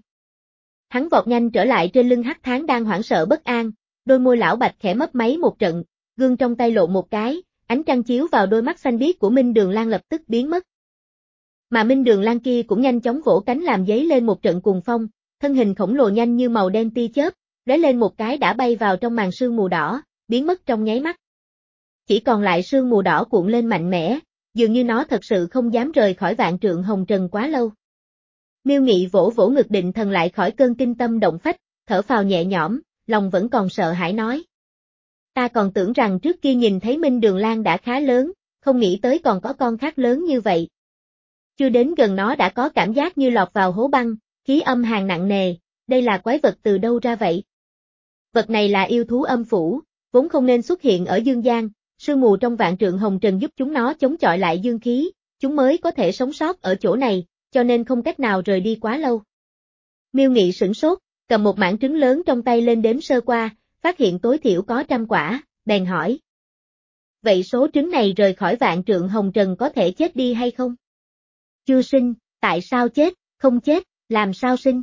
Hắn vọt nhanh trở lại trên lưng Hắc Tháng đang hoảng sợ bất an, đôi môi Lão Bạch khẽ mấp máy một trận, gương trong tay lộ một cái, ánh trăng chiếu vào đôi mắt xanh biếc của Minh Đường Lan lập tức biến mất. Mà Minh Đường Lan kia cũng nhanh chóng vỗ cánh làm dấy lên một trận cuồng phong, thân hình khổng lồ nhanh như màu đen tia chớp, lóe lên một cái đã bay vào trong màn sương mù đỏ, biến mất trong nháy mắt. Chỉ còn lại sương mù đỏ cuộn lên mạnh mẽ, dường như nó thật sự không dám rời khỏi vạn trượng hồng trần quá lâu. Miêu Nghị vỗ vỗ ngực định thần lại khỏi cơn kinh tâm động phách, thở phào nhẹ nhõm, lòng vẫn còn sợ hãi nói. Ta còn tưởng rằng trước kia nhìn thấy Minh Đường Lan đã khá lớn, không nghĩ tới còn có con khác lớn như vậy. Chưa đến gần nó đã có cảm giác như lọt vào hố băng, khí âm hàn nặng nề, đây là quái vật từ đâu ra vậy? Vật này là yêu thú âm phủ, vốn không nên xuất hiện ở dương gian, sương mù trong vạn trượng hồng trần giúp chúng nó chống chọi lại dương khí, chúng mới có thể sống sót ở chỗ này, cho nên không cách nào rời đi quá lâu. Miêu Nghị sửng sốt, cầm một mảng trứng lớn trong tay lên đếm sơ qua, phát hiện tối thiểu có trăm quả, bèn hỏi. Vậy số trứng này rời khỏi vạn trượng hồng trần có thể chết đi hay không? Chưa sinh, tại sao chết, không chết, làm sao sinh?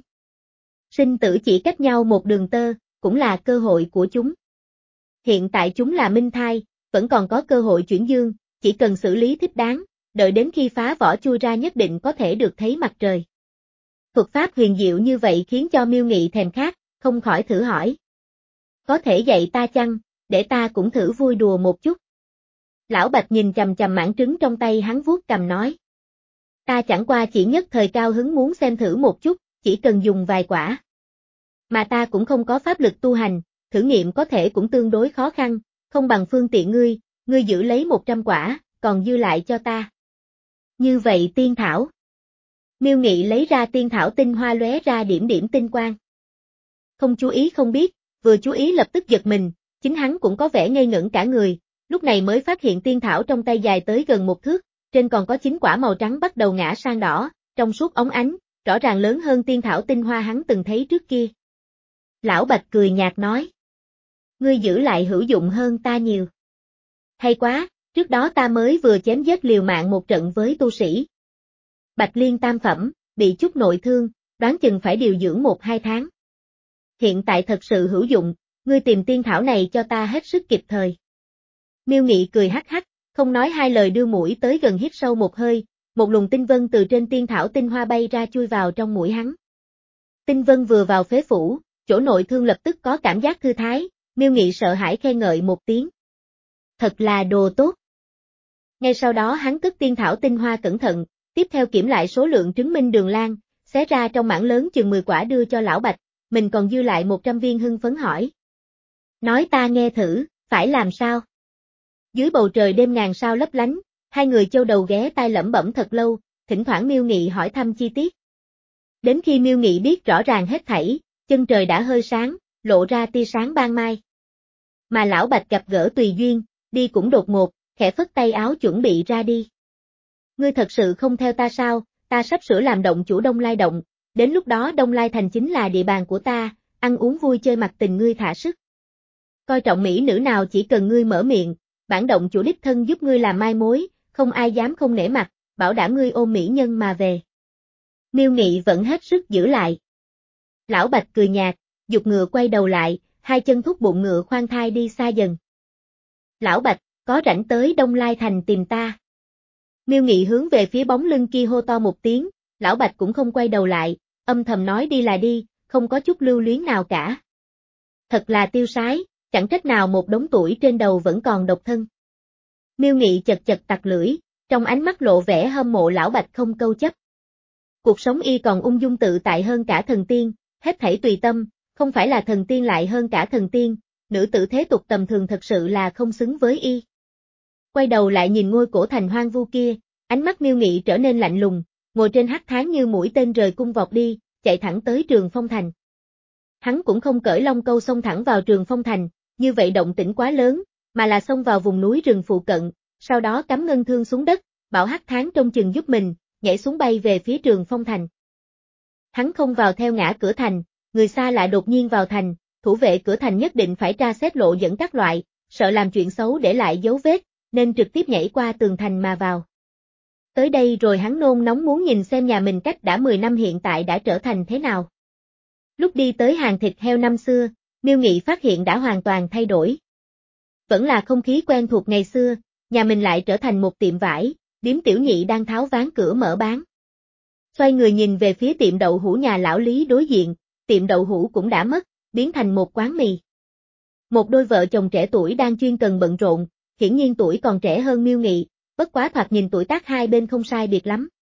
Sinh tử chỉ cách nhau một đường tơ, cũng là cơ hội của chúng. Hiện tại chúng là minh thai, vẫn còn có cơ hội chuyển dương, chỉ cần xử lý thích đáng, đợi đến khi phá vỏ chui ra nhất định có thể được thấy mặt trời. Thuật pháp huyền diệu như vậy khiến cho Miêu Nghị thèm khát, không khỏi thử hỏi. Có thể dạy ta chăng, để ta cũng thử vui đùa một chút. Lão Bạch nhìn chằm chằm mảng trứng trong tay hắn vuốt cằm nói. Ta chẳng qua chỉ nhất thời cao hứng muốn xem thử một chút, chỉ cần dùng vài quả. Mà ta cũng không có pháp lực tu hành, thử nghiệm có thể cũng tương đối khó khăn, không bằng phương tiện ngươi, ngươi giữ lấy một trăm quả, còn dư lại cho ta. Như vậy tiên thảo. Miêu Nghị lấy ra tiên thảo tinh hoa lóe ra điểm điểm tinh quang. Không chú ý không biết, vừa chú ý lập tức giật mình, chính hắn cũng có vẻ ngây ngẩn cả người, lúc này mới phát hiện tiên thảo trong tay dài tới gần một thước, trên còn có chín quả màu trắng bắt đầu ngã sang đỏ, trong suốt óng ánh, rõ ràng lớn hơn tiên thảo tinh hoa hắn từng thấy trước kia. Lão Bạch cười nhạt nói. Ngươi giữ lại hữu dụng hơn ta nhiều. Hay quá, trước đó ta mới vừa chém giết liều mạng một trận với tu sĩ. Bạch Liên tam phẩm, bị chút nội thương, đoán chừng phải điều dưỡng một hai tháng. Hiện tại thật sự hữu dụng, ngươi tìm tiên thảo này cho ta hết sức kịp thời. Miêu Nghị cười hắc hắc, không nói hai lời đưa mũi tới gần hít sâu một hơi, một luồng tinh vân từ trên tiên thảo tinh hoa bay ra chui vào trong mũi hắn. Tinh vân vừa vào phế phủ, chỗ nội thương lập tức có cảm giác thư thái, Miêu Nghị sợ hãi khen ngợi một tiếng. Thật là đồ tốt. Ngay sau đó hắn cất tiên thảo tinh hoa cẩn thận, tiếp theo kiểm lại số lượng trứng minh đường lan, xé ra trong mảng lớn chừng mười quả đưa cho Lão Bạch, mình còn dư lại một trăm viên hưng phấn hỏi. Nói ta nghe thử, phải làm sao? Dưới bầu trời đêm ngàn sao lấp lánh, hai người châu đầu ghé tai lẩm bẩm thật lâu, thỉnh thoảng Miêu Nghị hỏi thăm chi tiết. Đến khi Miêu Nghị biết rõ ràng hết thảy, chân trời đã hơi sáng, lộ ra tia sáng ban mai. Mà Lão Bạch gặp gỡ tùy duyên, đi cũng đột ngột, khẽ phất tay áo chuẩn bị ra đi. Ngươi thật sự không theo ta sao, ta sắp sửa làm động chủ Đông Lai Động, đến lúc đó Đông Lai Thành chính là địa bàn của ta, ăn uống vui chơi mặc tình ngươi thả sức. Coi trọng mỹ nữ nào chỉ cần ngươi mở miệng, bản động chủ đích thân giúp ngươi làm mai mối, không ai dám không nể mặt, bảo đảm ngươi ôm mỹ nhân mà về. Miêu Nghị vẫn hết sức giữ lại. Lão Bạch cười nhạt, giục ngựa quay đầu lại, hai chân thúc bụng ngựa khoan thai đi xa dần. Lão Bạch, có rảnh tới Đông Lai Thành tìm ta. Miêu Nghị hướng về phía bóng lưng kia hô to một tiếng, Lão Bạch cũng không quay đầu lại, âm thầm nói đi là đi, không có chút lưu luyến nào cả. Thật là tiêu sái, chẳng trách nào một đống tuổi trên đầu vẫn còn độc thân. Miêu Nghị chật chật tặc lưỡi, trong ánh mắt lộ vẻ hâm mộ Lão Bạch không câu chấp. Cuộc sống y còn ung dung tự tại hơn cả thần tiên, hết thảy tùy tâm, không phải là thần tiên lại hơn cả thần tiên, nữ tử thế tục tầm thường thật sự là không xứng với y. Quay đầu lại nhìn ngôi cổ thành hoang vu kia, ánh mắt Miêu Nghị trở nên lạnh lùng, ngồi trên hắc thán như mũi tên rời cung vọt đi, chạy thẳng tới Trường Phong Thành. Hắn cũng không cởi long câu xông thẳng vào Trường Phong Thành, như vậy động tĩnh quá lớn, mà là xông vào vùng núi rừng phụ cận, sau đó cắm ngân thương xuống đất, bảo hắc thán trông chừng giúp mình, nhảy xuống bay về phía Trường Phong Thành. Hắn không vào theo ngã cửa thành, người xa lạ đột nhiên vào thành, thủ vệ cửa thành nhất định phải tra xét lộ dẫn các loại, sợ làm chuyện xấu để lại dấu vết, nên trực tiếp nhảy qua tường thành mà vào. Tới đây rồi hắn nôn nóng muốn nhìn xem nhà mình cách đã mười năm hiện tại đã trở thành thế nào. Lúc đi tới hàng thịt heo năm xưa, Miêu Nghị phát hiện đã hoàn toàn thay đổi. Vẫn là không khí quen thuộc ngày xưa, nhà mình lại trở thành một tiệm vải, điếm tiểu nhị đang tháo ván cửa mở bán. Xoay người nhìn về phía tiệm đậu hũ nhà lão Lý đối diện, tiệm đậu hũ cũng đã mất, biến thành một quán mì. Một đôi vợ chồng trẻ tuổi đang chuyên cần bận rộn, hiển nhiên tuổi còn trẻ hơn Miêu Nghị, bất quá thoạt nhìn tuổi tác hai bên không sai biệt lắm.